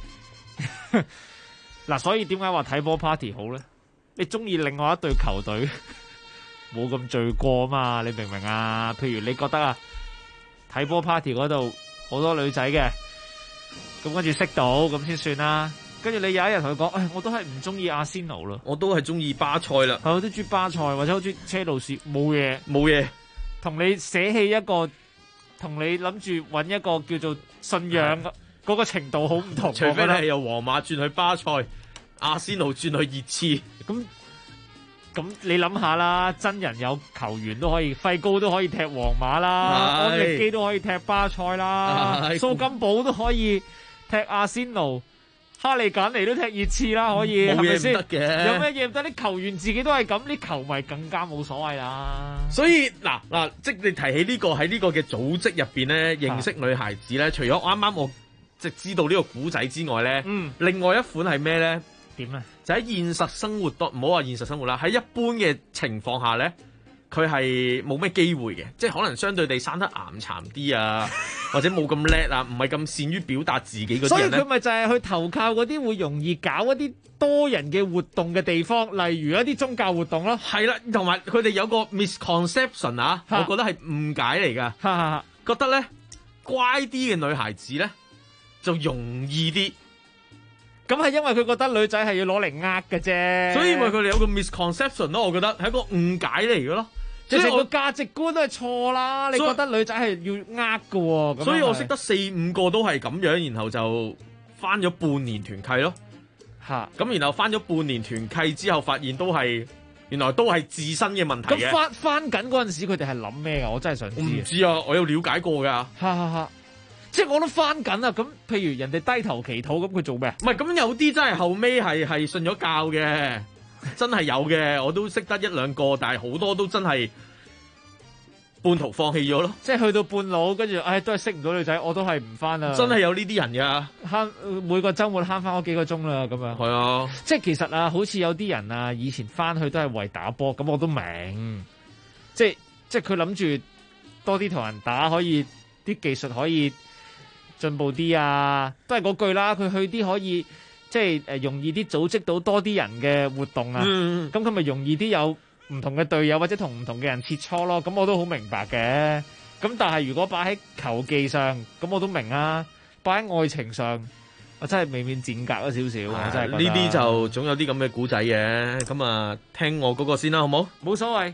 嗱，所以點解話睇波 party 好咧？你中意另外一隊球隊，冇咁罪過啊嘛？你明唔明啊？譬如你覺得啊，睇波 party 嗰度好多女仔嘅，咁跟住識到咁先算啦。跟住你有一日同佢講，我都係唔中意阿仙奴咯， 我都係中意巴塞啦， 我都中意巴塞或者好中意車路士，冇嘢，同你捨棄一個，同你諗住揾一個叫做信仰嗰個程度好唔同。 除非你係由皇馬轉去巴塞，阿仙奴轉去熱刺， 咁你諗下啦，真人有球員都可以，費高都可以踢皇馬啦，安力基都可以踢巴塞啦，蘇金寶都可以踢阿仙奴。哈利簡尼都踢熱刺啦，可以係咪先？有咩嘢唔得？啲球員自己都係咁，啲球迷更加冇所謂啦。 所以嗱，即你提起呢個喺呢個嘅組織入邊咧，認識女孩子咧，除咗啱啱我即係知道呢個古仔之外咧，另外一款係咩咧？ 點咧？ 就喺現實生活唔好話現實生活啦，喺一般嘅情況下咧，佢係冇咩機會嘅，即係可能相對地生得岩殘啲啊，或者冇咁叻啊，唔係咁善於表達自己嗰啲人咧。 所以佢咪就係去投靠嗰啲會容易搞一啲多人嘅活動嘅地方，例如一啲宗教活動咯。 係啦，同埋佢哋有個 misconception 啊，我覺得係誤解嚟㗎，覺得咧乖啲嘅女孩子咧就容易啲。 咁係因為佢覺得女仔係要攞嚟呃嘅啫， 所以咪佢哋有個 misconception 咯，我覺得係一個誤解嚟嘅咯。 即係個價值觀都係錯啦，你覺得女仔係要呃嘅喎。 所以我識得4-5個都係咁樣，然後就返咗半年團契咯。咁然後返咗半年團契之後，發現原來都係自身嘅問題嘅。 咁返緊嗰陣時，佢哋係諗咩㗎？我真係想知。 我唔知啊，我有了解過㗎。 即係我都返緊啊！咁譬如人哋低頭祈禱，咁佢做咩？ 唔係，咁有啲真係後尾係信咗教嘅，真係有嘅，我都識得1-2個，但係好多都真係半途放棄咗咯。 即係去到半路，跟住都係識唔到女仔，我都係唔返啦。 真係有呢啲人㗎， 每個週末慳返嗰幾個鐘啦，咁樣。 係啊， 即係其實啊，好似有啲人啊，以前返去都係為打波，咁我都明。即係佢諗住多啲同人打，可以啲技術可以進步啲啊，都係嗰句啦。佢去啲可以即係容易啲組織到多啲人嘅活動啊。咁佢咪容易啲有唔同嘅隊友或者同唔同嘅人切磋咯。咁我都好明白嘅。咁但係如果擺喺球技上，咁我都明啊。擺喺愛情上，我真係未免賤格咗少少。我真係呢啲就總有啲咁嘅古仔嘅。咁啊，聽我嗰個先啦，好冇？ 冇所謂。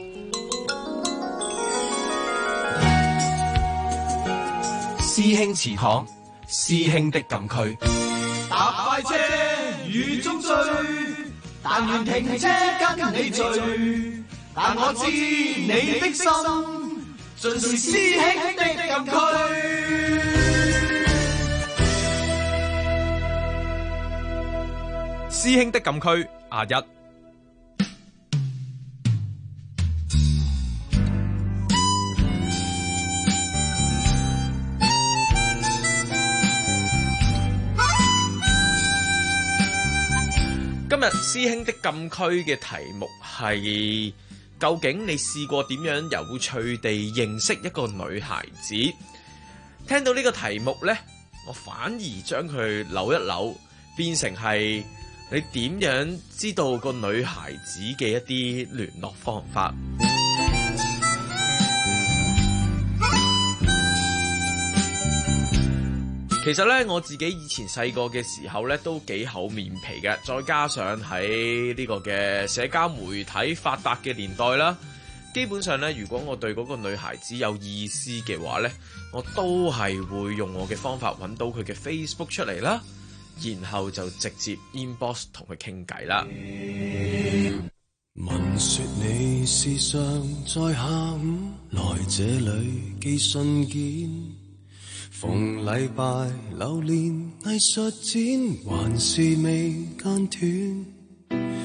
師兄祠堂，師兄的禁區。 搭快車雨中追，但願停車跟你聚。但我知你的心，盡是師兄的禁區。 師兄的禁區1。今日師兄的禁區嘅題目係：究竟你試過點樣有趣地認識一個女孩子？聽到呢個題目呢，我反而將佢扭一扭，變成係你點樣知道個女孩子嘅一啲聯絡方法。其實咧，我自己以前細個嘅時候咧，都幾厚面皮嘅。再加上喺呢個嘅社交媒體發達嘅年代啦，基本上咧，如果我對嗰個女孩子有意思嘅話咧，我都係會用我嘅方法揾到佢嘅 Facebook 出嚟啦，然後就直接 inbox 同佢傾偈啦。 聞說你時常在下午來這裏寄信件。逢禮拜流連藝術展，還是未間斷。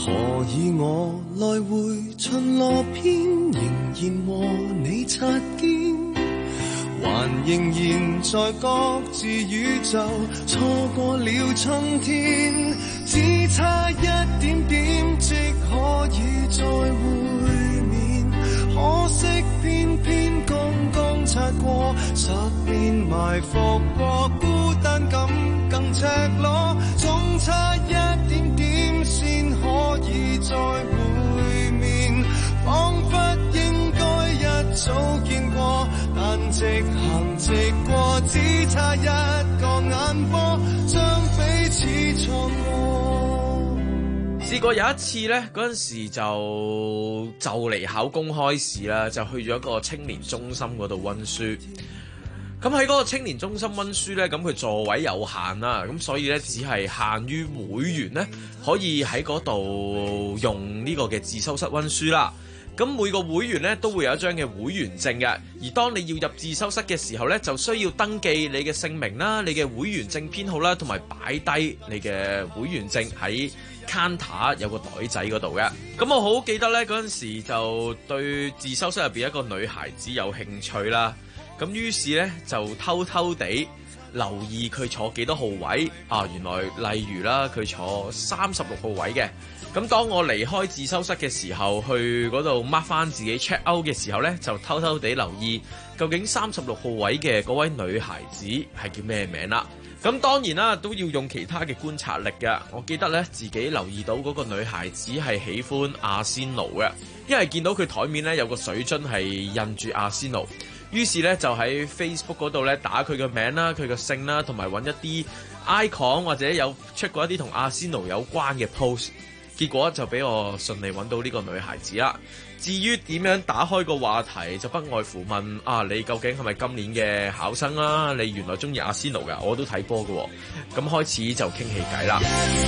何以我來回巡邏篇，仍然和你擦肩，還仍然在各自宇宙錯過了春天，只差一點點即可以再會面，可惜偏偏剛剛擦過，10年埋伏過，孤單感更赤裸，總差一點點先可以再會面，彷彿應該一早見過，但直行直過，只差一個眼波，將彼此錯過。 試過有一次呢，嗰陣時就嚟考公開試啦，就去咗一個青年中心嗰度溫書。咁喺嗰個青年中心溫書呢，咁佢座位有限啦，咁所以呢，只係限於會員呢可以喺嗰度用呢個嘅自修室溫書啦。咁每個會員呢都會有一張嘅會員證嘅，而當你要入自修室嘅時候呢，就需要登記你嘅姓名啦、你嘅會員證編號啦，同埋擺低你嘅會員證喺 counter 有個袋仔嗰度嘅。咁我好記得呢，嗰陣時就對自修室入邊一個女孩子有興趣啦。咁於是呢，就偷偷地留意佢坐幾多號位啊！原來例如啦，佢坐36號位嘅。咁當我離開自修室嘅時候，去嗰度 mark 翻自己 check out 嘅時候呢，就偷偷地留意究竟36號位嘅嗰位女孩子係叫咩名啦。咁當然啦，都要用其他嘅觀察力嘅。我記得呢，自己留意到嗰個女孩子係喜歡阿仙奴嘅，因為見到佢台面呢有個水樽係印住阿仙奴。於是咧就喺 Facebook 嗰度咧打佢嘅名啦、佢嘅姓啦，同埋揾一啲 icon 或者有出過一啲同阿仙奴有關嘅 post， 結果就俾我順利揾到呢個女孩子啦。至於點樣打開個話題，就不外乎問啊，你究竟係咪今年嘅考生啦？你原來中意阿仙奴㗎，我都睇波㗎喎。咁開始就傾起偈啦。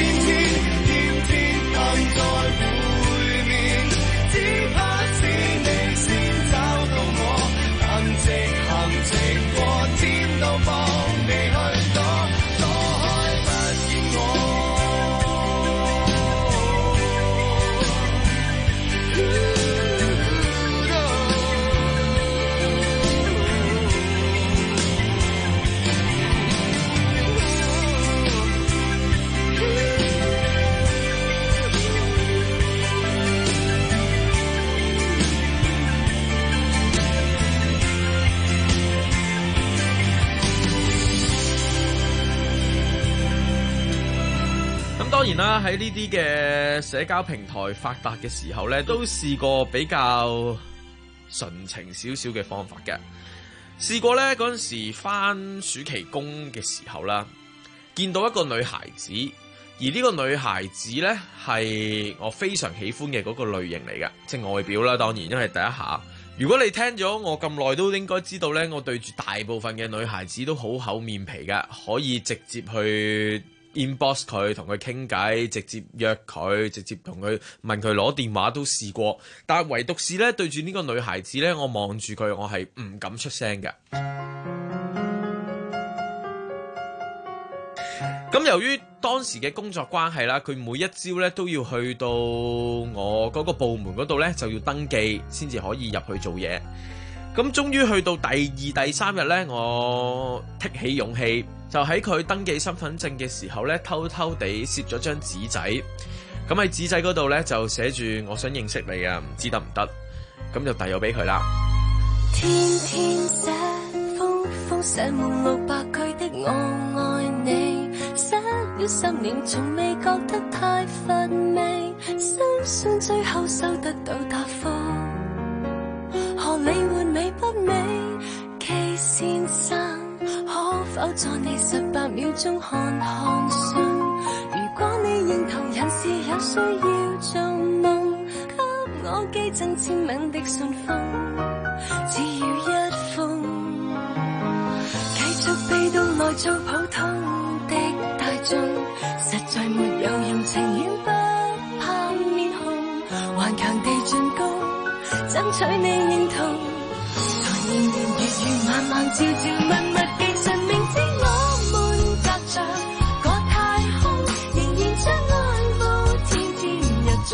直行直過，天都幫你去躲，躲開不見我。 當然啦，喺呢啲嘅社交平台發達嘅時候呢，都試過比較純情少少嘅方法嘅。試過呢，嗰陣時返暑期工嘅時候啦，見到一個女孩子，而呢個女孩子呢，係我非常喜歡嘅嗰個類型嚟嘅，即係外表啦。當然，因為第一下，如果你聽咗我咁耐，都應該知道呢，我對住大部分嘅女孩子都好厚面皮嘅，可以直接去inbox 佢，同佢傾偈，直接約佢，直接同佢問佢攞電話都試過，但係唯獨是咧對住呢個女孩子咧，我望住佢，我係唔敢出聲嘅。咁由於當時嘅工作關係啦，佢每一朝咧都要去到我嗰個部門嗰度咧，就要登記先至可以入去做嘢。咁終於去到第2、第3日呢，我剔起勇氣，就喺佢登記身份證嘅時候呢，偷偷地攝咗張紙仔。咁喺紙仔嗰度呢，就寫住我想認識你啊，唔知得唔得？咁就遞咗俾佢啦。 天天寫封封寫滿600句的我愛你，寫了10年從未覺得太乏味，相信最後收得到答覆。何理換美不美 ，K 先生，可否在你18秒鐘看看信？如果你認同人是有需要做夢，給我寄贈簽名的信封，只要一封，繼續被動來做普通的大眾，實在沒有用，情願不怕面紅，頑強地進攻。爭取你認同，在年年月月晚晚朝朝密密記實明知我們隔着個太空，仍然將愛慕天天日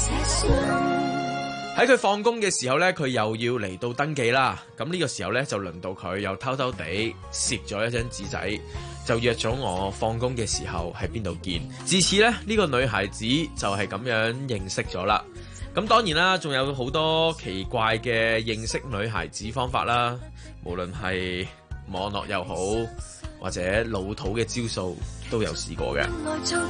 喺佢放工嘅時候呢，佢又要嚟到登記啦。咁呢個時候呢，就輪到佢又偷偷地攝咗一張紙仔，就約咗我放工嘅時候喺邊度見。自此呢，呢個女孩子就係咁樣認識咗啦。咁當然啦，仲有好多奇怪嘅認識女孩子方法啦，無論係網絡又好，或者老土嘅招數都有試過嘅。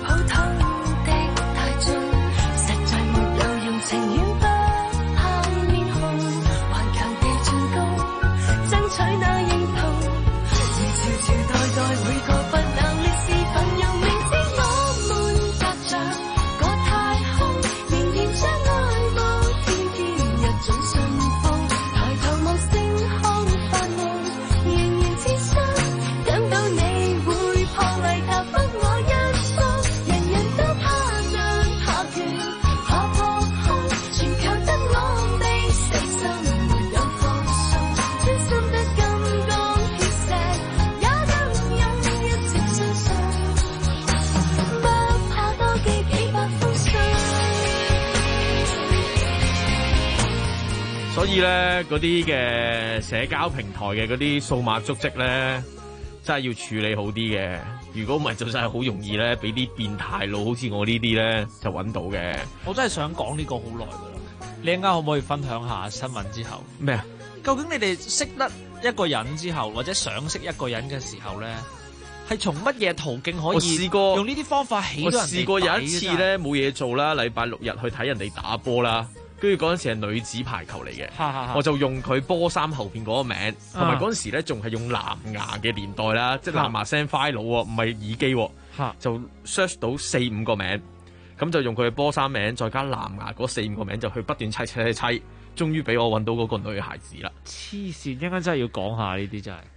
所以咧，嗰啲嘅社交平台嘅嗰啲數碼足跡咧，真係要處理好啲嘅。如果唔係，就真係好容易咧，俾啲變態佬好似我呢啲咧，就揾到嘅。 我真係想講呢個好耐噶啦。你陣間可唔可以分享下新聞之後咩啊？ 究竟你哋識得一個人之後，或者想識一個人嘅時候咧，係從乜嘢途徑可以？ 我試過用呢啲方法起到人哋底。 我試過有一次咧，冇嘢做啦，禮拜六日去睇人哋打波啦。跟住嗰陣時係女子排球嚟嘅，我就用佢波衫後邊嗰個名，同埋嗰陣時咧仲係用藍牙嘅年代啦，即係藍牙聲 file 喎，唔係耳機，就 search 到4-5個名，咁就用佢嘅波衫名，再加藍牙嗰4-5個名，就去不斷砌，終於俾我揾到嗰個女孩子啦。 黐線，應該真係要講下呢啲真係。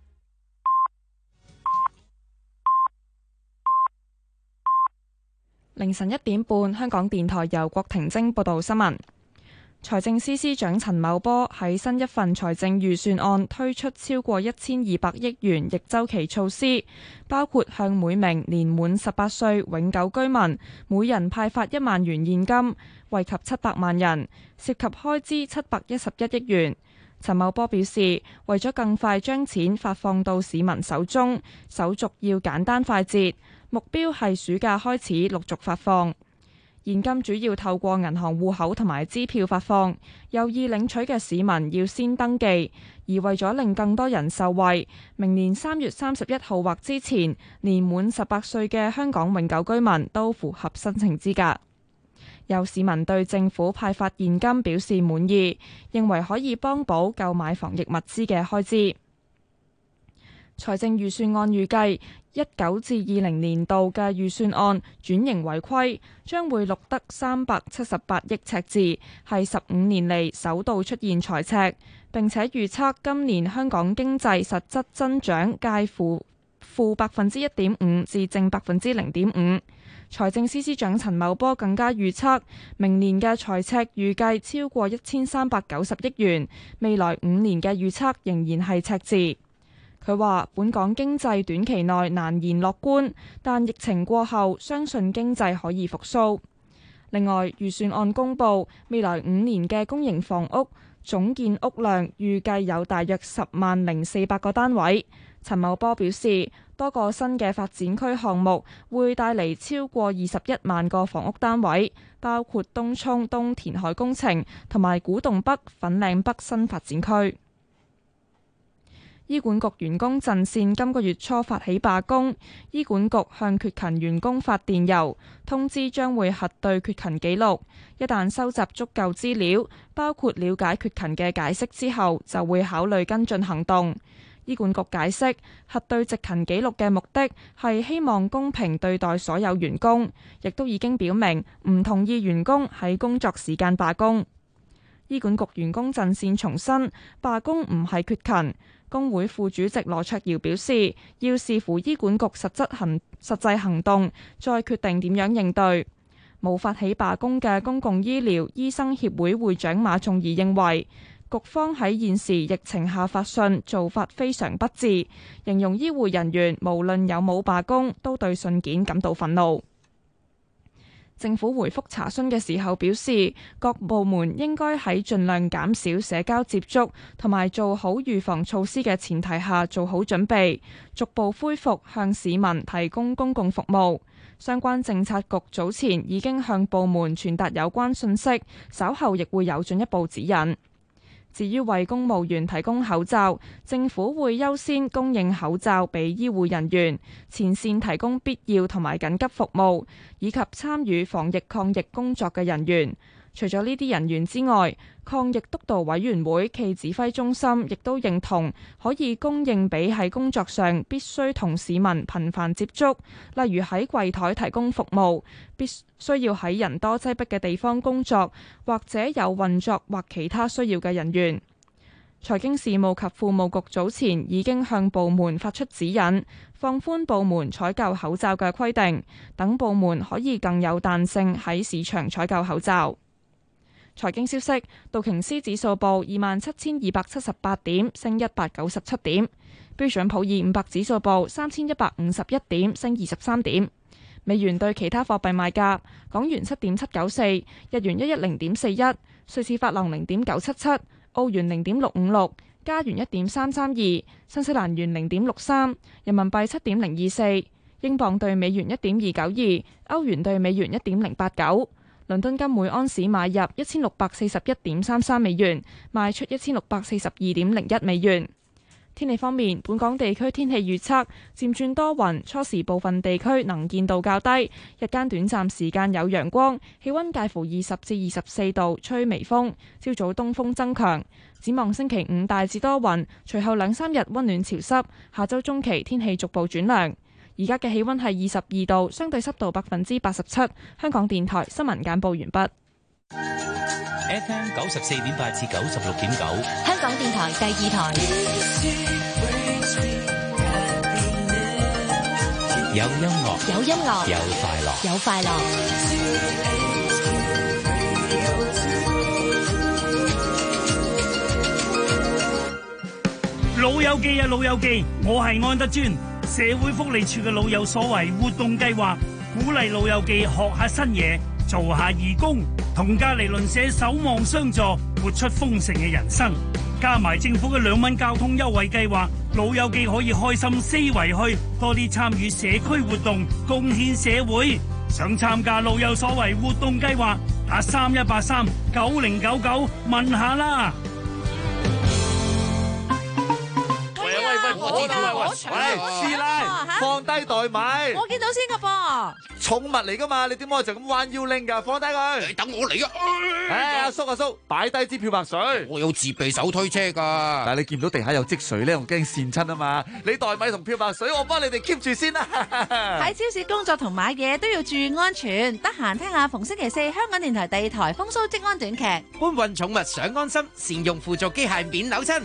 凌晨1點半，香港電台由郭婷晶報道新聞。財政司司長陳茂波喺新一份財政預算案推出超過1200億元逆周期措施，包括向每名年滿18歲永久居民每人派發1萬元現金，惠及700萬人，涉及開支711億元。陳茂波表示，為咗更快將錢發放到市民手中，手續要簡單快捷，目標係暑假開始陸續發放。現金主要透過銀行戶口同埋支票發放，有意領取嘅市民要先登記。而為咗令更多人受惠，明年3月31號或之前年滿18歲嘅香港永久居民都符合申請資格。有市民對政府派發現金表示滿意，認為可以幫補購買防疫物資嘅開支。財政預算案預計19至20年度嘅預算案轉型為虧，將會錄得378億赤字，係15年嚟首度出現財赤。並且預測今年香港經濟實質增長介乎負1.5%至正0.5%。財政司司長陳茂波更加預測，明年嘅財赤預計超過1390億元，未來5年嘅預測仍然係赤字。佢話：本港經濟短期內難言樂觀，但疫情過後，相信經濟可以復甦。另外，預算案公布未來5年嘅公營房屋總建屋量預計有大約100400個單位。陳茂波表示，多個新嘅發展區項目會帶嚟超過21萬個房屋單位，包括東涌東填海工程同埋古洞北、粉嶺北新發展區。醫管局員工陣線今個月初發起罷工，醫管局向缺勤員工發電郵，通知將會核對缺勤記錄，一旦收集足夠資料，包括了解缺勤嘅解釋之後，就會考慮跟進行動。醫管局解釋，核對值勤記錄嘅目的係希望公平對待所有員工，亦都已經表明唔同意員工喺工作時間罷工。醫管局員工陣線重申，罷工唔係缺勤。工會副主席羅卓瑤表示，要視乎醫管局實際行動，再決定點樣應對。冇發起罷工嘅公共醫療醫生協會會長馬仲儀認為，局方喺現時疫情下發信做法非常不智，形容醫護人員無論有冇罷工，都對信件感到憤怒。 政府回覆查詢嘅時候表示，各部門應該喺盡量減少社交接觸同埋做好預防措施嘅前提下做好準備，逐步恢復向市民提供公共服務。相關政策局早前已經向部門傳達有關信息，稍後亦會有進一步指引。至於為公務員提供口罩，政府會優先供應口罩俾醫護人員、前線提供必要同埋緊急服務，以及參與防疫抗疫工作嘅人員。除咗呢啲人員之外，抗疫督導委員會暨指揮中心亦都認同可以供應俾喺工作上必須同市民頻繁接觸，例如喺櫃台提供服務，必須要喺人多擠迫嘅地方工作，或者有運作或其他需要嘅人員。財經事務及庫務局早前已經向部門發出指引，放寬部門採購口罩嘅規定，等部門可以更有彈性喺市場採購口罩。財經消息，道瓊斯指數報27,278點，升197點；標準普爾500指數報3,151點，升23點。美元對其他貨幣賣價：港元7.794，日元110.41，瑞士法郎0.977，澳元0.656，加元1.332，新西蘭元0.63，人民幣7.024，英鎊對美元1.292，歐元對美元1.089。倫敦金每安士買入1641.33美元，賣出1642.01美元。天氣方面，本港地區天氣預測漸轉多雲，初時部分地區能見度較低，日間短暫時間有陽光，氣溫介乎20至24度，吹微風，朝早東風增強。展望星期5大致多雲，隨後2-3日溫暖潮濕，下周中期天氣逐步轉涼。而家嘅氣溫係22度，相對濕度87%。香港電台新聞簡報完畢。 FM 94.8至96.9， 香港電台第2台。 有音樂， 有音樂， 有快樂， 有快樂。 老友記啊，老友記，我係安德尊。社會福利處嘅老有所為活動計劃，鼓勵老友記學下新嘢，做下義工，同隔離鄰舍守望相助，活出豐盛嘅人生。加埋政府嘅2蚊交通優惠計劃，老友記可以開心四圍去，多啲參與社區活動，貢獻社會。想參加老有所為活動計劃，打31839099問下啦。 師奶，放低袋米。 我見到先噶噃。 寵物嚟噶嘛，你點可以就咁彎腰拎噶？放低佢。 你等我嚟啊！ 阿叔，擺低支漂白水。 我有自備手推車噶。 但係你見到地下有積水咧，我驚跣親啊嘛。你袋米同漂白水，我幫你哋 keep 住先啦。 喺超市工作同買嘢都要注意安全。得閒聽下逢星期4香港電台第2台風騷職安短劇。 搬運寵物想安心，善用輔助機械免扭親。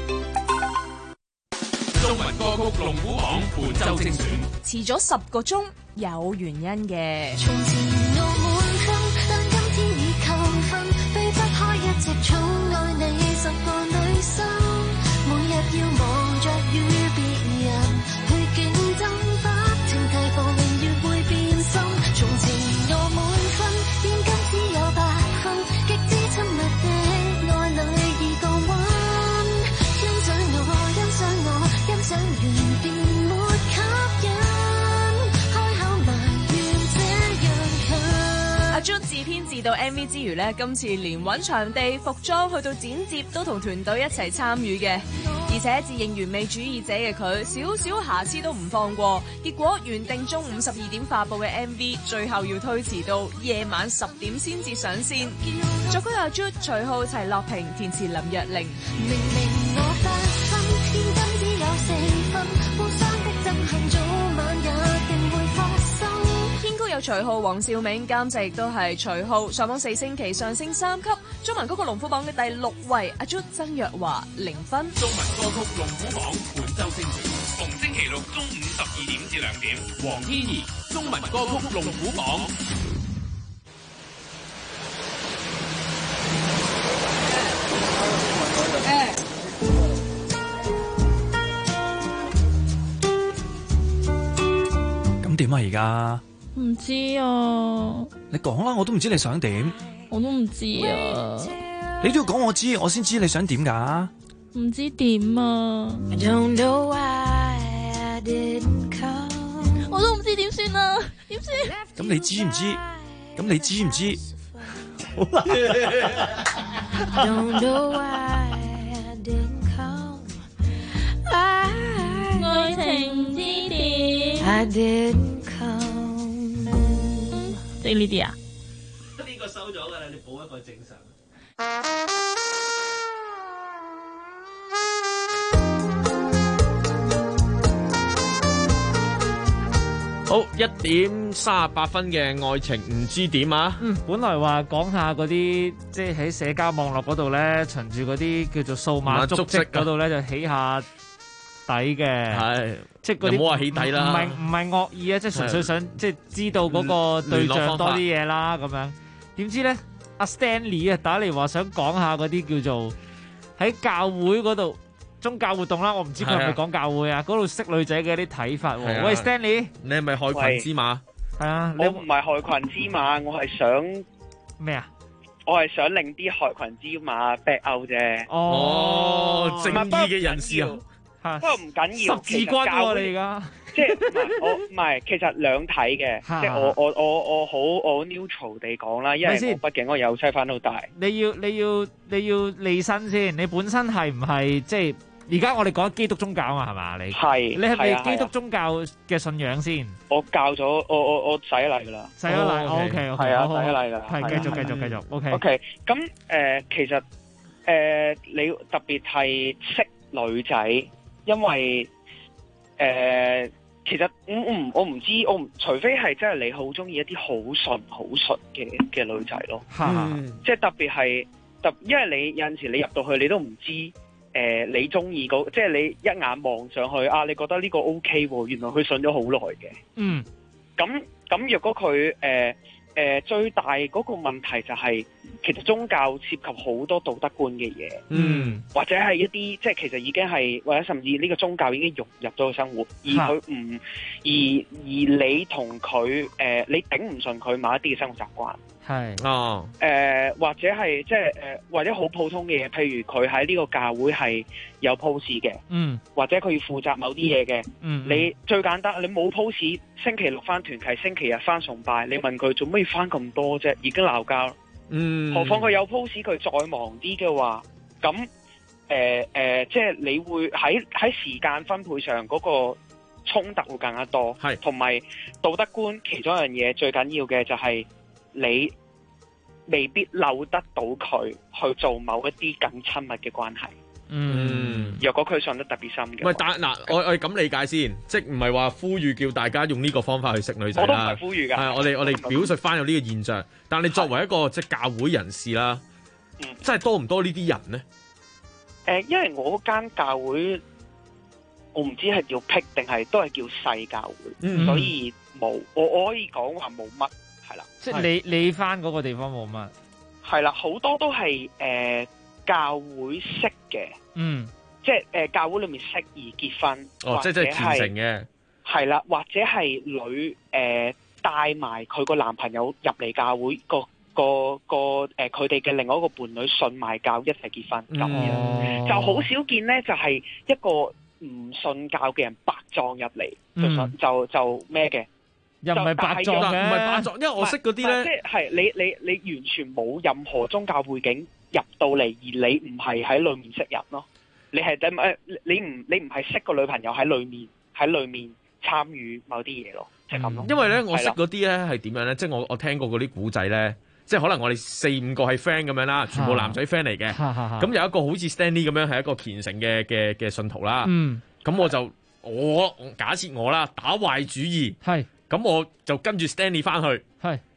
中文歌曲龍虎榜本周精選， 遲咗10個鐘，有原因嘅。 從前我滿分，但今天已扣分，避不開一直寵愛你10個女生，每日要忙着與別人去競爭，不停提防明月會變心。從前我滿分，現今只有8分，極之親密的愛侶已降溫，欣賞我，欣賞我。欣賞完便沒吸引，開口埋怨這樣近。 阿 June 自編自導 MV 之餘呢，今次連揾場地、服裝去到剪接都同團隊一齊參與嘅，而且自認完美主義者嘅佢，少少瑕疵都唔放過。結果原定中午12點發佈嘅 MV，最後要推遲到夜晚10點先至上線。作曲阿 June、徐浩、齊樂平，填詞林若玲。 明明我8分，現今只有4分，互相的憎恨早晚也定會發生。 編曲有徐浩、黃兆銘，監製亦都係徐浩。上榜4星期，上升3級。中文歌曲龍虎榜嘅第6位，阿 June 曾若華0分。 中文歌曲龍虎榜本周精選，逢星期6中午12點至2點，黃天怡中文歌曲龍虎榜。 咁點啊？而家唔知啊， 你講啦，我都唔知你想點。 我都唔知啊。 你都要講我知，我先知你想點㗎。 唔知點啊。我都唔知點算啊，點算？ 咁你知唔知？咁你知唔知？好啦。 愛情之點？即呢啲啊？ 呢個收咗㗎啦，你補一個正常。好，1:38嘅愛情唔知點啊？ 本來話講下嗰啲即係喺社交網絡嗰度咧，循住嗰啲叫做數碼足跡嗰度咧，就起下底嘅。係，即係嗰啲唔好話起底啦，唔係惡意啊，即係純粹想即係知道嗰個對象多啲嘢啦咁樣。點知咧，阿 Stanley 啊打嚟話想講下嗰啲叫做喺教會嗰度。宗教活動啦，我唔知佢係咪講教會啊？嗰度識女仔嘅啲睇法喎。喂 ，Stanley， 你係咪害群之馬？ 係啊， 我唔係害群之馬，我係想咩啊？ 我係想令啲害群之馬 back out 啫。 哦，正義嘅人士啊！ 不過唔緊要， 十字軍喎你而家。 即係唔係，其實兩睇嘅。即係我好 neutral 地講啦，因為畢竟我由細翻到大。 你要利身先，你本身係唔係即係？而家我哋講基督宗教啊，係嘛？你係咪基督宗教嘅信仰先？ 我教咗我洗咗禮噶啦， 洗咗禮 OK， 係啊，洗咗禮噶啦， 係繼續 OK。咁其實你特別係識女仔，因為其實我唔知，除非係真係你好中意一啲好純嘅女仔咯，即係特別係因為你有陣時你入到去你都唔知。你中意即係你一眼望上去啊，你覺得呢個 OK 喎，原來佢信咗好耐嘅。嗯，咁若果佢最大嗰個問題就係，其實宗教涉及好多道德觀嘅嘢，或者係一啲即係其實已經係，或者甚至呢個宗教已經融入咗個生活，而佢唔而你同佢你頂唔順佢某一啲嘅生活習慣。係或者係即係或者好普通嘅嘢，譬如佢喺呢個教會係有 post 嘅，或者佢要負責某啲嘢嘅，你最簡單，你冇 post，星期六翻團契，星期日翻崇拜，你問佢做咩要翻咁多啫？已經鬧交啦。何況佢有 post，佢再忙啲嘅話，咁即係你會喺時間分配上嗰個衝突會更加多，係同埋道德觀其中一樣嘢最緊要嘅就係。你未必漏得到佢去做某一啲更親密嘅關係。若果佢信得特別深嘅。 喂，但嗱，我哋咁理解先，即係唔係話呼籲叫大家用呢個方法去識女仔啦。 我都唔係呼籲㗎。係我哋表述翻有呢個現象，但係你作為一個即係教會人士啦，真係多唔多呢啲人呢？ 因為我間教會，我唔知係叫僻定係都係叫細教會，所以冇我可以講話冇乜。係啦， 即係你翻嗰個地方冇乜， 係啦，好多都係教會識嘅，即係教會裏面識而結婚， 即係傳承嘅， 係啦，或者係女帶埋佢個男朋友入嚟教會，佢哋嘅另外一個伴侶信埋教一齊結婚咁樣，就好少見咧，就係一個唔信教嘅人白撞入嚟，就咩嘅。 又唔係白撞嘅， 唔係白撞，因為我識嗰啲咧， 即係你完全冇任何宗教背景入到嚟，而你唔係喺裏面識人咯，你唔係識個女朋友喺裏面參與某啲嘢咯，就係咁咯。 因為咧，我識嗰啲咧係點樣咧？即係我聽過嗰啲古仔咧，即係可能我哋4-5個係 friend 咁樣啦，全部男仔 friend 嚟嘅。咁有一個好似 Stanley 咁樣係一個虔誠嘅信徒啦。咁我假設我啦打壞主意。咁我就跟住 Stanley 翻去，咁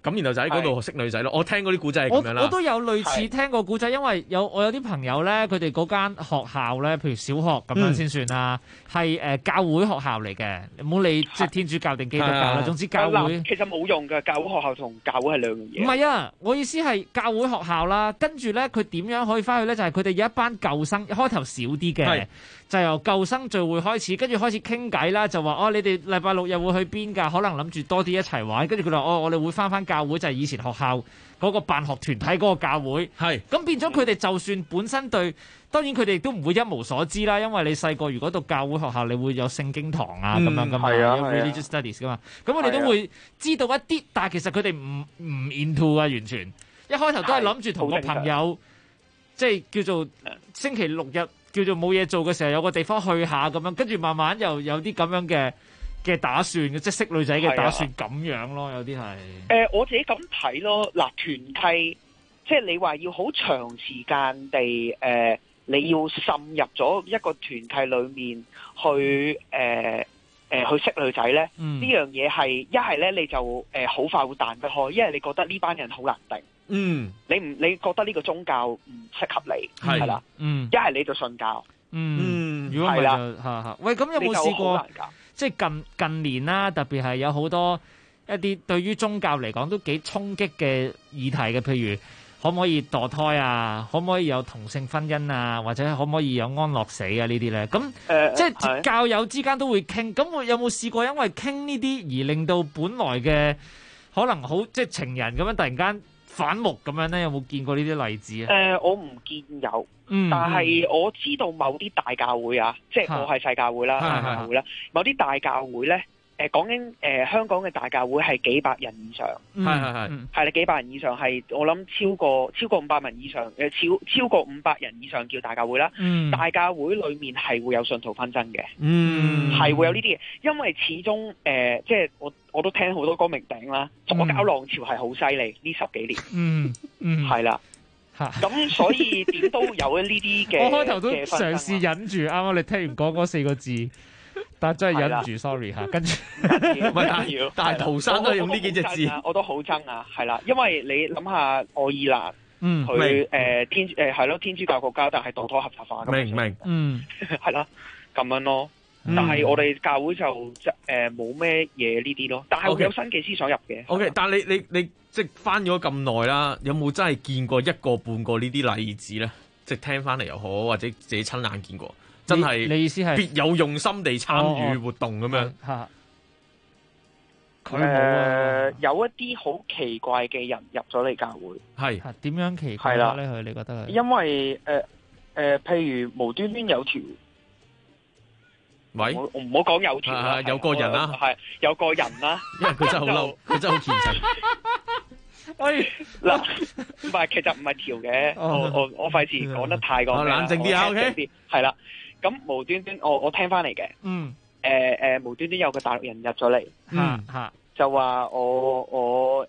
咁然後就喺嗰度識女仔咯。我聽嗰啲古仔係咁樣啦。 我都有類似聽過古仔，因為我有啲朋友咧，佢哋嗰間學校咧，譬如小學咁樣先算啦，係教會學校嚟嘅，唔好理即係天主教定基督教啦。總之教會其實冇用嘅，教會學校同教會係兩樣嘢。 唔係啊，我意思係教會學校啦，跟住咧佢點樣可以翻去咧？就係佢哋有一班舊生，開頭少啲嘅，就由舊生聚會開始，跟住開始傾偈啦，就話你哋禮拜六日會去邊㗎？可能諗住多啲一齊玩，跟住佢話我哋會翻教會，就係以前學校嗰個辦學團體嗰個教會，係咁變咗佢哋就算本身對，當然佢哋都唔會一無所知啦，因為你細個如果讀教會學校，你會有聖經堂啊咁樣噶嘛，有 religious studies 噶嘛，咁我哋都會知道一啲，但係其實佢哋唔 into 啊，完全一開頭都係諗住同個朋友，即係叫做星期六日叫做冇嘢做嘅時候，有個地方去下咁樣，跟住慢慢又有啲咁樣嘅打算嘅，即係識女仔嘅打算咁樣咯，有啲係。 我自己咁睇咯，嗱，團契即係你話要好長時間地你要滲入咗一個團契裏面去去識女仔咧，呢樣嘢係一係咧你就好快會彈得開，一係你覺得呢班人好難定。你覺得呢個宗教唔適合你係啦，一係你就信教。 如果唔係就嚇。喂，咁有冇試過？即係近年啦，特別係有好多一啲對於宗教嚟講都幾衝擊嘅議題嘅，譬如可唔可以墮胎啊，可唔可以有同性婚姻啊，或者可唔可以有安樂死啊呢啲咧？咁即係教友之間都會傾。咁我有冇試過因為傾呢啲而令到本來嘅可能好即係情人咁樣突然間反目咁樣咧？有冇見過呢啲例子啊？ 我唔見有。但係我知道某啲大教會啊，即係我係細教會啦，大教會啦，某啲大教會咧，講緊香港嘅大教會係幾百人以上，係啦，幾百人以上係我諗超過500人以上，超過500人以上叫大教會啦。大教會裏面係會有信徒紛爭嘅，係會有呢啲嘢，因為始終即係我都聽好多歌名頂啦，左膠浪潮係好犀利呢10幾年，係啦。咁所以點都有呢啲嘅， 我開頭都嘗試忍住，啱啱你聽完講嗰4個字，但係真係忍唔住 ，sorry 嚇，跟住但係陶生都係用呢幾隻字， 我都好憎啊，係啦，因為你諗下愛爾蘭，佢係咯天主教國家，但係墮胎合法化， 明， 係啦咁樣咯。但係我哋教會就冇咩嘢呢啲咯，但係會有新嘅思想入嘅。 OK， 但係你即係翻咗咁耐啦，有冇真係見過一個半個呢啲例子咧？即係聽翻嚟又好，或者自己親眼見過，真係你意思係別有用心地參與活動咁樣？ 佢冇有一啲好奇怪嘅人入咗嚟教會， 係點樣奇怪咧？佢你覺得係因為譬如無端端有條。 喂， 我唔好講有條啦， 有個人啦， 係有個人啦， 因為佢真係好嬲，佢真係好虔誠。 喂，嗱，唔係，其實唔係條嘅，我費事講得太過冷靜啲啊 ，OK， 係啦，咁無端端我聽翻嚟嘅，無端端有個大陸人入咗嚟，就話我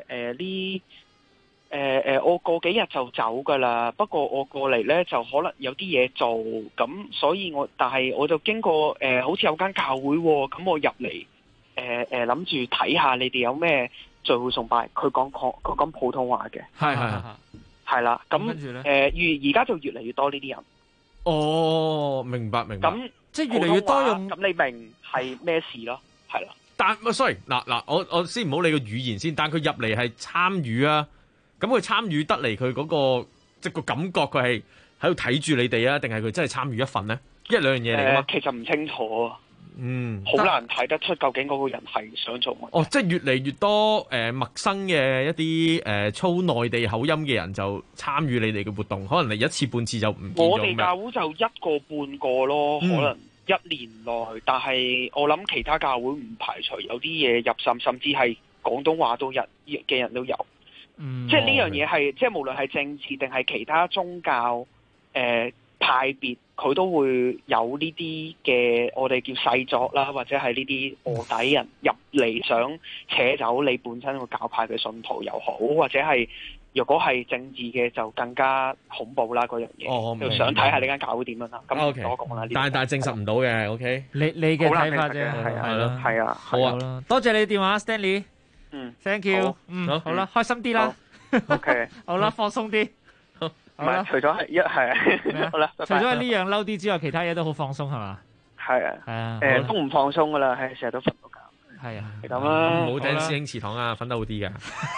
我過幾日就走噶啦，不過我過嚟咧就可能有啲嘢做，咁所以但係我就經過好似有間教會喎，咁我入嚟諗住睇下你哋有咩聚會崇拜，佢講普通話嘅，係啦，咁而家就越嚟越多呢啲人。 哦，明白。 咁即係越嚟越多用， 咁你明係咩事咯？係啦。 但sorry，嗱，我先唔好理個語言先，但佢入嚟係參與啊。咁佢參與得嚟，佢嗰個即係個感覺，佢係喺度睇住你哋啊，定係佢真係參與一份呢？一兩樣嘢嚟噶嘛？ 其實唔清楚啊，好難睇得出究竟嗰個人係想做乜。 即係越嚟越多陌生嘅一啲操內地口音嘅人就參與你哋嘅活動，可能嚟一次半次就唔見咗。 我哋教會就一個半個咯，可能1年內，但係我諗其他教會唔排除有啲嘢入滲，甚至係廣東話都嘅人都有。即係呢樣嘢係，即係無論係政治定係其他宗教派別，佢都會有呢啲嘅我哋叫細作啦，或者係呢啲臥底人入嚟想扯走你本身個教派嘅信徒又好，或者係若果係政治嘅就更加恐怖啦嗰樣嘢。就想睇下呢間教會點樣啦。咁我講啦， 但係證實唔到嘅。OK， 你嘅睇法啫，係咯， 係啊， 好啊，多謝你電話 Stanley。 ，thank you，好啦，開心啲啦 ，OK， 好啦，放鬆啲， 唔係，除咗係好啦， 除咗係呢樣嬲啲之外，其他嘢都好放鬆係嘛？ 係啊，都唔放鬆噶啦，係成日都瞓到覺， 係啊， 係咁啦， 唔好聽師兄祠堂啊，瞓得好啲噶。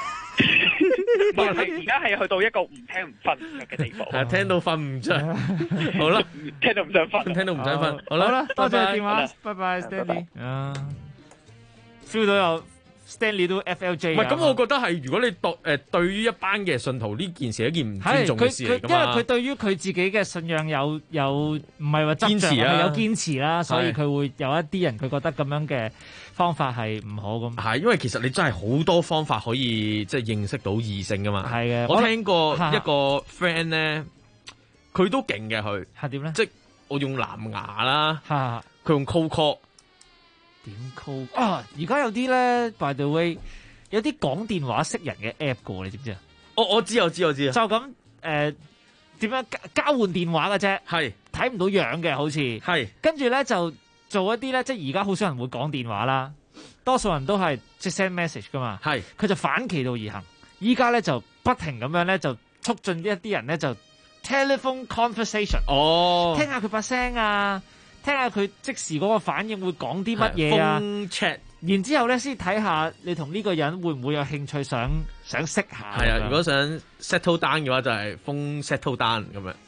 而家係去到一個唔聽唔瞓嘅地步， 係聽到瞓唔着，好啦， 聽到唔想瞓， 聽到唔想瞓， 好啦，多謝電話，拜拜 Stanley， feel 到有 Stanley 都 FLJ， 唔係咁，我覺得係如果你對於一班嘅信徒呢件事係一件唔尊重嘅事嚟㗎嘛， 因為佢對於佢自己嘅信仰有唔係話執着，係有堅持啦，所以佢會有一啲人佢覺得咁樣嘅方法係唔好咁。 係因為其實你真係好多方法可以即係認識到異性㗎嘛。係嘅，我聽過一個 friend 咧，佢都勁嘅佢係點咧？ 即係我用藍牙啦，佢用 cold call。 點 call 啊！而家有啲咧 ，by the way， 有啲講電話識人嘅 app 噶，你知唔知啊？ 我知啊！就咁點樣交換電話嘅啫？ 係睇唔到樣嘅，好似係。跟住咧就做一啲咧，即係而家好少人會講電話啦，多數人都係即係 send message 噶嘛。係佢就反其道而行，依家咧就不停咁樣咧就促進一啲人咧就 telephone conversation。哦，聽下佢把聲啊！聽下佢即時嗰個反應會講啲乜嘢啊？然之後咧先睇下你同呢個人會唔會有興趣想識下。係啊， 如果想 settle down 嘅話就係 phone settle down 咁樣。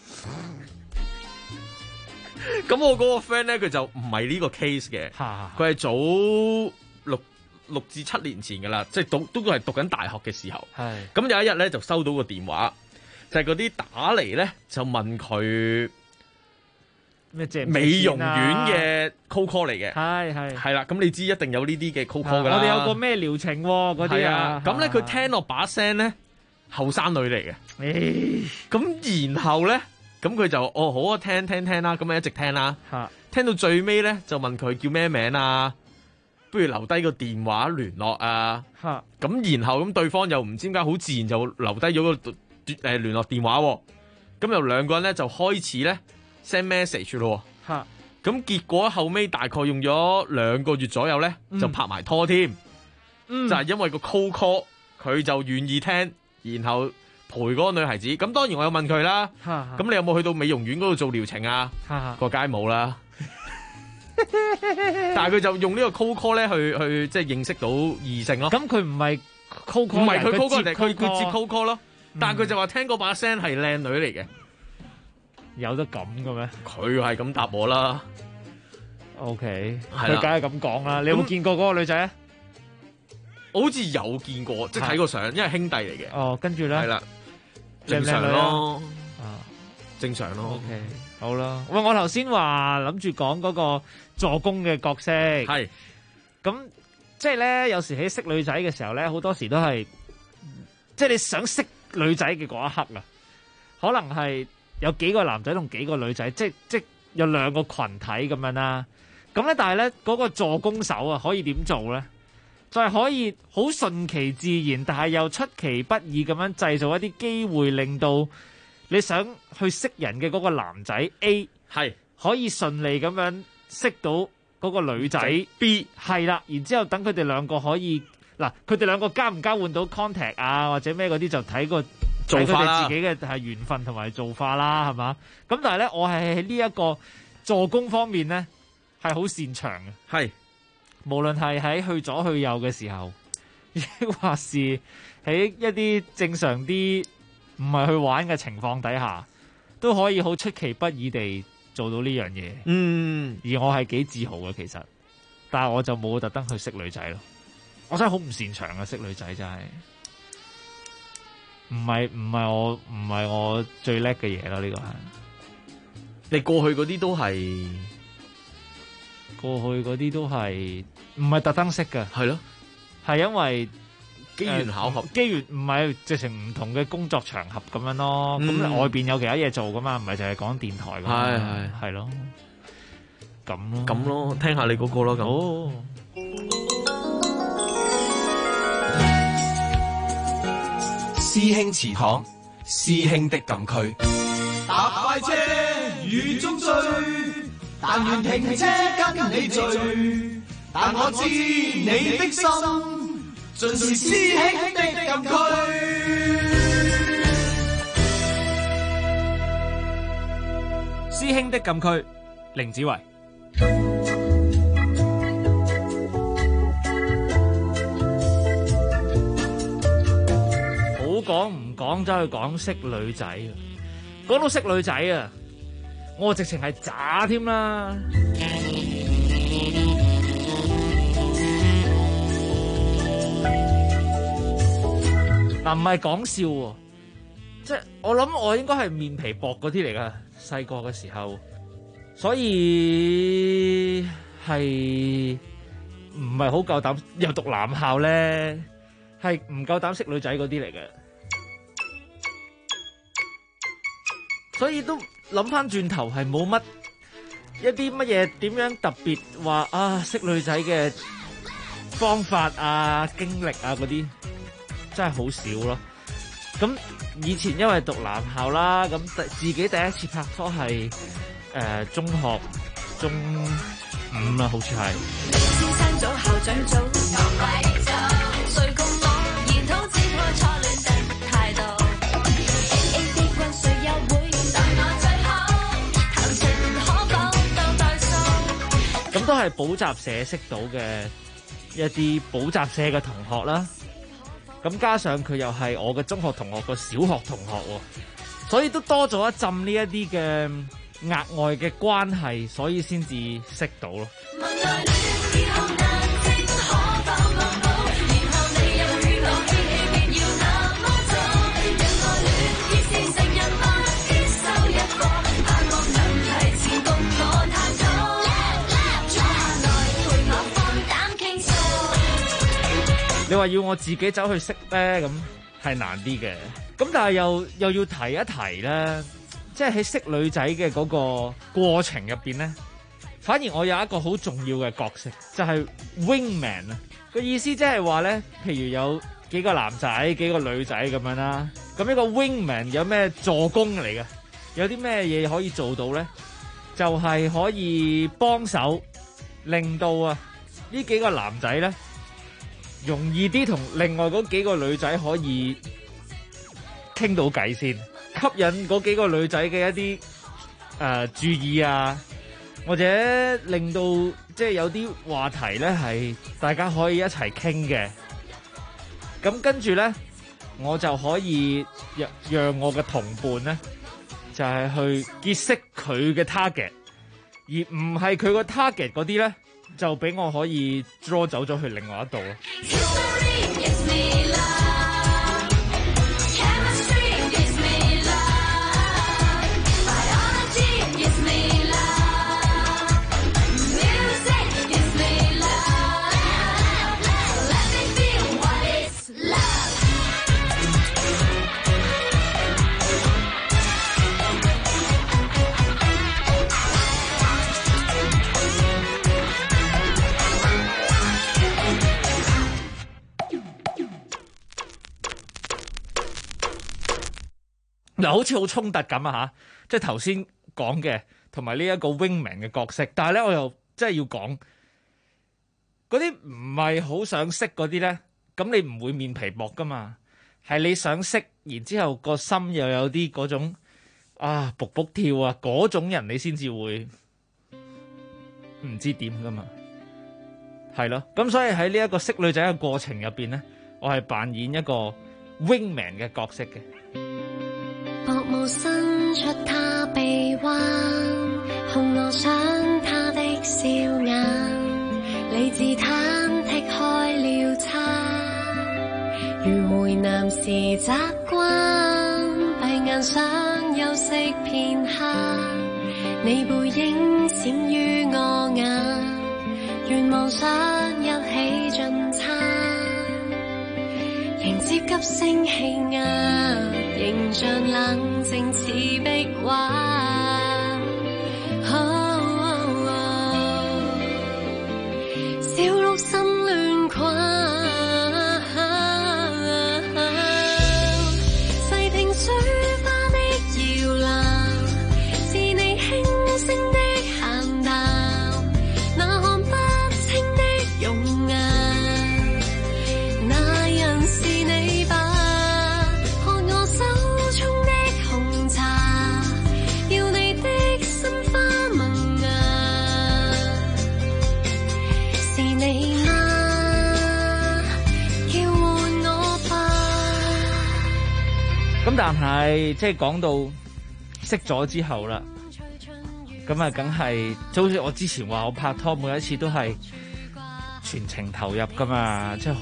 咁我嗰個 friend 咧佢就唔係呢個 case 嘅，佢係早六至7年前噶啦，即係都係讀緊大學嘅時候。係咁有一日咧就收到個電話，就係嗰啲打嚟咧就問佢。美容院嘅 cold call 嚟嘅，係啦，咁你知一定有呢啲嘅 cold call 噶啦。我哋有個咩療程嗰啲啊， 咁咧佢聽落把聲咧後生女嚟嘅，咁然後咧咁佢就好啊聽啦，咁咪一直聽啦，聽到最尾咧就問佢叫咩名啊，不如留低個電話聯絡啊，咁然後咁對方又唔知點解好自然就留低咗個聯絡電話，咁又兩個人咧就開始咧。send message 咯，咁結果後尾大概用咗2個月左右咧，就拍埋拖添，就係因為個 cold call 佢就願意聽，然後陪嗰個女孩子。咁當然我有問佢啦，咁你有冇去到美容院嗰度做療程啊？個街冇啦，但係佢就用呢個 cold call 咧去即係認識到異性咯。 咁佢唔係 cold call， 唔係佢 cold call 嚟，佢接 cold call 咯。但係佢就話聽嗰把聲係靚女嚟嘅。 有得咁嘅咩？ 佢係咁答我啦。 OK，佢梗係咁講啦。你有冇見過嗰個女仔啊？ 我好似有見過，即係睇過相，因為兄弟嚟嘅。 哦，跟住咧， 係啦，正常咯。 啊， 正常咯。 OK，好啦。喂，我頭先話諗住講嗰個助攻嘅角色，係咁，即係咧，有時喺識女仔嘅時候咧，好多時都係，即係你想識女仔嘅嗰一刻啊，可能係。有幾個男仔同幾個女仔，即有2個群體咁樣啦。咁咧，但係咧嗰個助攻手啊，可以點做咧？就係可以好順其自然，但係又出其不意咁樣製造一啲機會，令到你想去識人嘅嗰個男仔 A 係可以順利咁樣識到嗰個女仔 B 係啦。然之後等佢哋2個可以嗱，佢哋2個交唔交換到 contact 啊，或者咩嗰啲就睇個。睇佢哋自己嘅係緣分同埋做法啦，係嘛？咁但係咧，我係喺呢一個助攻方面咧，係好擅長嘅。係，無論係喺去左去右嘅時候，亦或是喺一啲正常啲唔係去玩嘅情況底下，都可以好出其不意地做到呢樣嘢。嗯，而我係幾自豪嘅其實，但係我就冇特登去識女仔咯。我真係好唔擅長嘅識女仔，真係。唔係我最叻嘅嘢咯，呢個係你過去嗰啲都係唔係特登識嘅， 係咯， 係因為機緣巧合， 機緣唔係直情唔同嘅工作場合咁樣咯。咁外邊有其他嘢做噶嘛，唔係淨係講電台噶嘛，係咯， 咁咯，聽下你嗰個咯咁。 師兄祠堂，師兄的禁區。 搭快車雨中追，但願停車跟你醉。但我知你的心盡是師兄的禁區。 師兄的禁區，凌子維。好講唔講，走去講識女仔啊！講到識女仔啊，我直情係渣添啦。嗱，唔係講笑喎，即係我諗我應該係面皮薄嗰啲嚟噶，細個嘅時候，所以係唔係好夠膽又讀男校咧，係唔夠膽識女仔嗰啲嚟嘅，所以都諗翻轉頭係冇乜一啲乜嘢點樣特別話啊識女仔嘅方法啊經歷啊嗰啲。真係好少咯，咁以前因為讀男校啦，咁自己第一次拍拖係中學中5啦，好似係。先生組校長組誰共我研討展開初戀的態度 AAD 軍誰又會對我最好談情可否當代數，咁都係補習社識到嘅一啲補習社嘅同學啦。咁加上佢又係我嘅中學同學個小學同學喎，所以都多咗一陣呢一啲嘅額外嘅關係，所以先至識到咯。你話要我自己走去識咧，咁係難啲嘅。咁但係又要提一提咧，即係喺識女仔嘅嗰個過程入邊咧，反而我有一個好重要嘅角色，就係 wingman 啊。個意思即係話咧，譬如有幾個男仔、幾個女仔咁樣啦，咁呢個 wingman 有咩助攻嚟嘅？有啲咩嘢可以做到咧？就係可以幫手令到啊呢幾個男仔咧，容易啲同另外嗰幾個女仔可以傾到偈先，吸引嗰幾個女仔嘅一啲注意啊，或者令到即係有啲話題咧係大家可以一齊傾嘅。咁跟住咧，我就可以讓我嘅同伴咧，就係去結識佢嘅 target， 而唔係佢個 target 嗰啲咧，就俾我可以 draw 走咗去另外一度咯。嗱，好似好衝突咁啊嚇！即係頭先講嘅，同埋呢一個 wingman 嘅角色，但係咧我又真係要講嗰啲唔係好想識嗰啲咧，咁你唔會面皮薄噶嘛？係你想識，然之後個心又有啲嗰種啊卜卜跳啊嗰種人，你先至會唔知點噶嘛？係咯，咁所以喺呢一個識女仔嘅過程入邊咧，我係扮演一個 wingman 嘅角色嘅。 薄霧伸出他臂彎，紅羅上他的笑顏，理智忐忑開了叉，如回南時習慣，閉眼想休息片刻，你背影閃於我眼，願望想一起進餐，迎接急聲氣壓，形象冷靜似壁畫。小鹿心亂困，細聽水花的搖籃，是你輕聲的閒談，那看不清的容顏，那咁但係即係講到識咗之後啦，咁啊梗係，就好似我之前話我拍拖每一次都係全程投入噶嘛，即係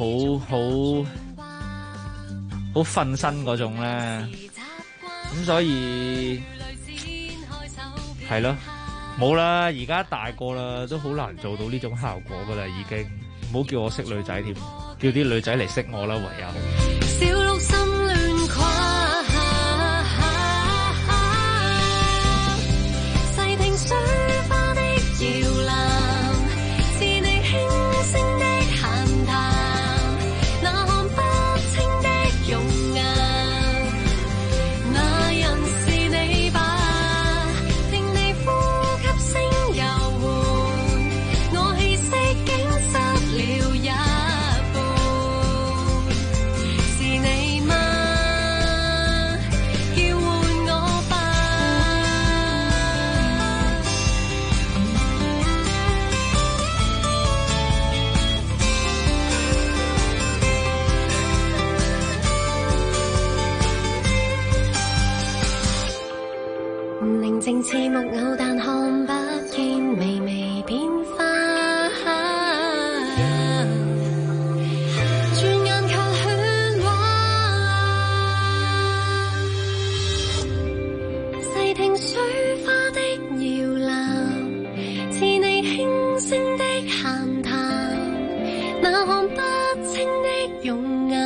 好瞓身嗰種咧。咁所以係咯，冇啦，而家大個啦，都好難做到呢種效果噶啦，已經唔好叫我識女仔添，叫啲女仔嚟識我啦，唯有。 小鹿心亂跨，細聽水花的搖籃，是你輕聲的閒談，那看不清的容顏，那人是你吧？聽你呼吸聲悠緩，我氣息竟失了一半，是你嗎？叫喚我吧。寧靜似木偶，但看不見微微變化。轉眼卻喧嘩，細聽水花的搖籃，似你輕聲的閒談，那看不清的容顏，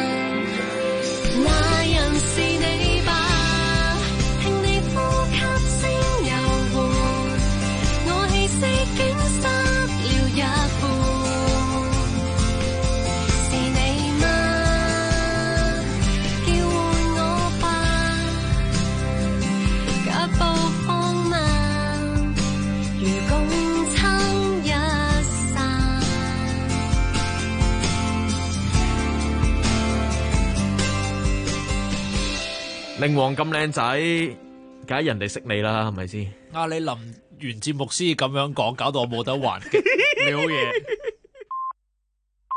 那人是你吧？聽你呼吸聲悠緩，我氣息竟失了一半，是你嗎？叫喚我吧，腳步放慢，如共撐一散。 令王咁靚仔，梗係人哋識你啦，係咪先？ 啊！你臨完節目先咁樣講，搞到我冇得還擊，你好嘢。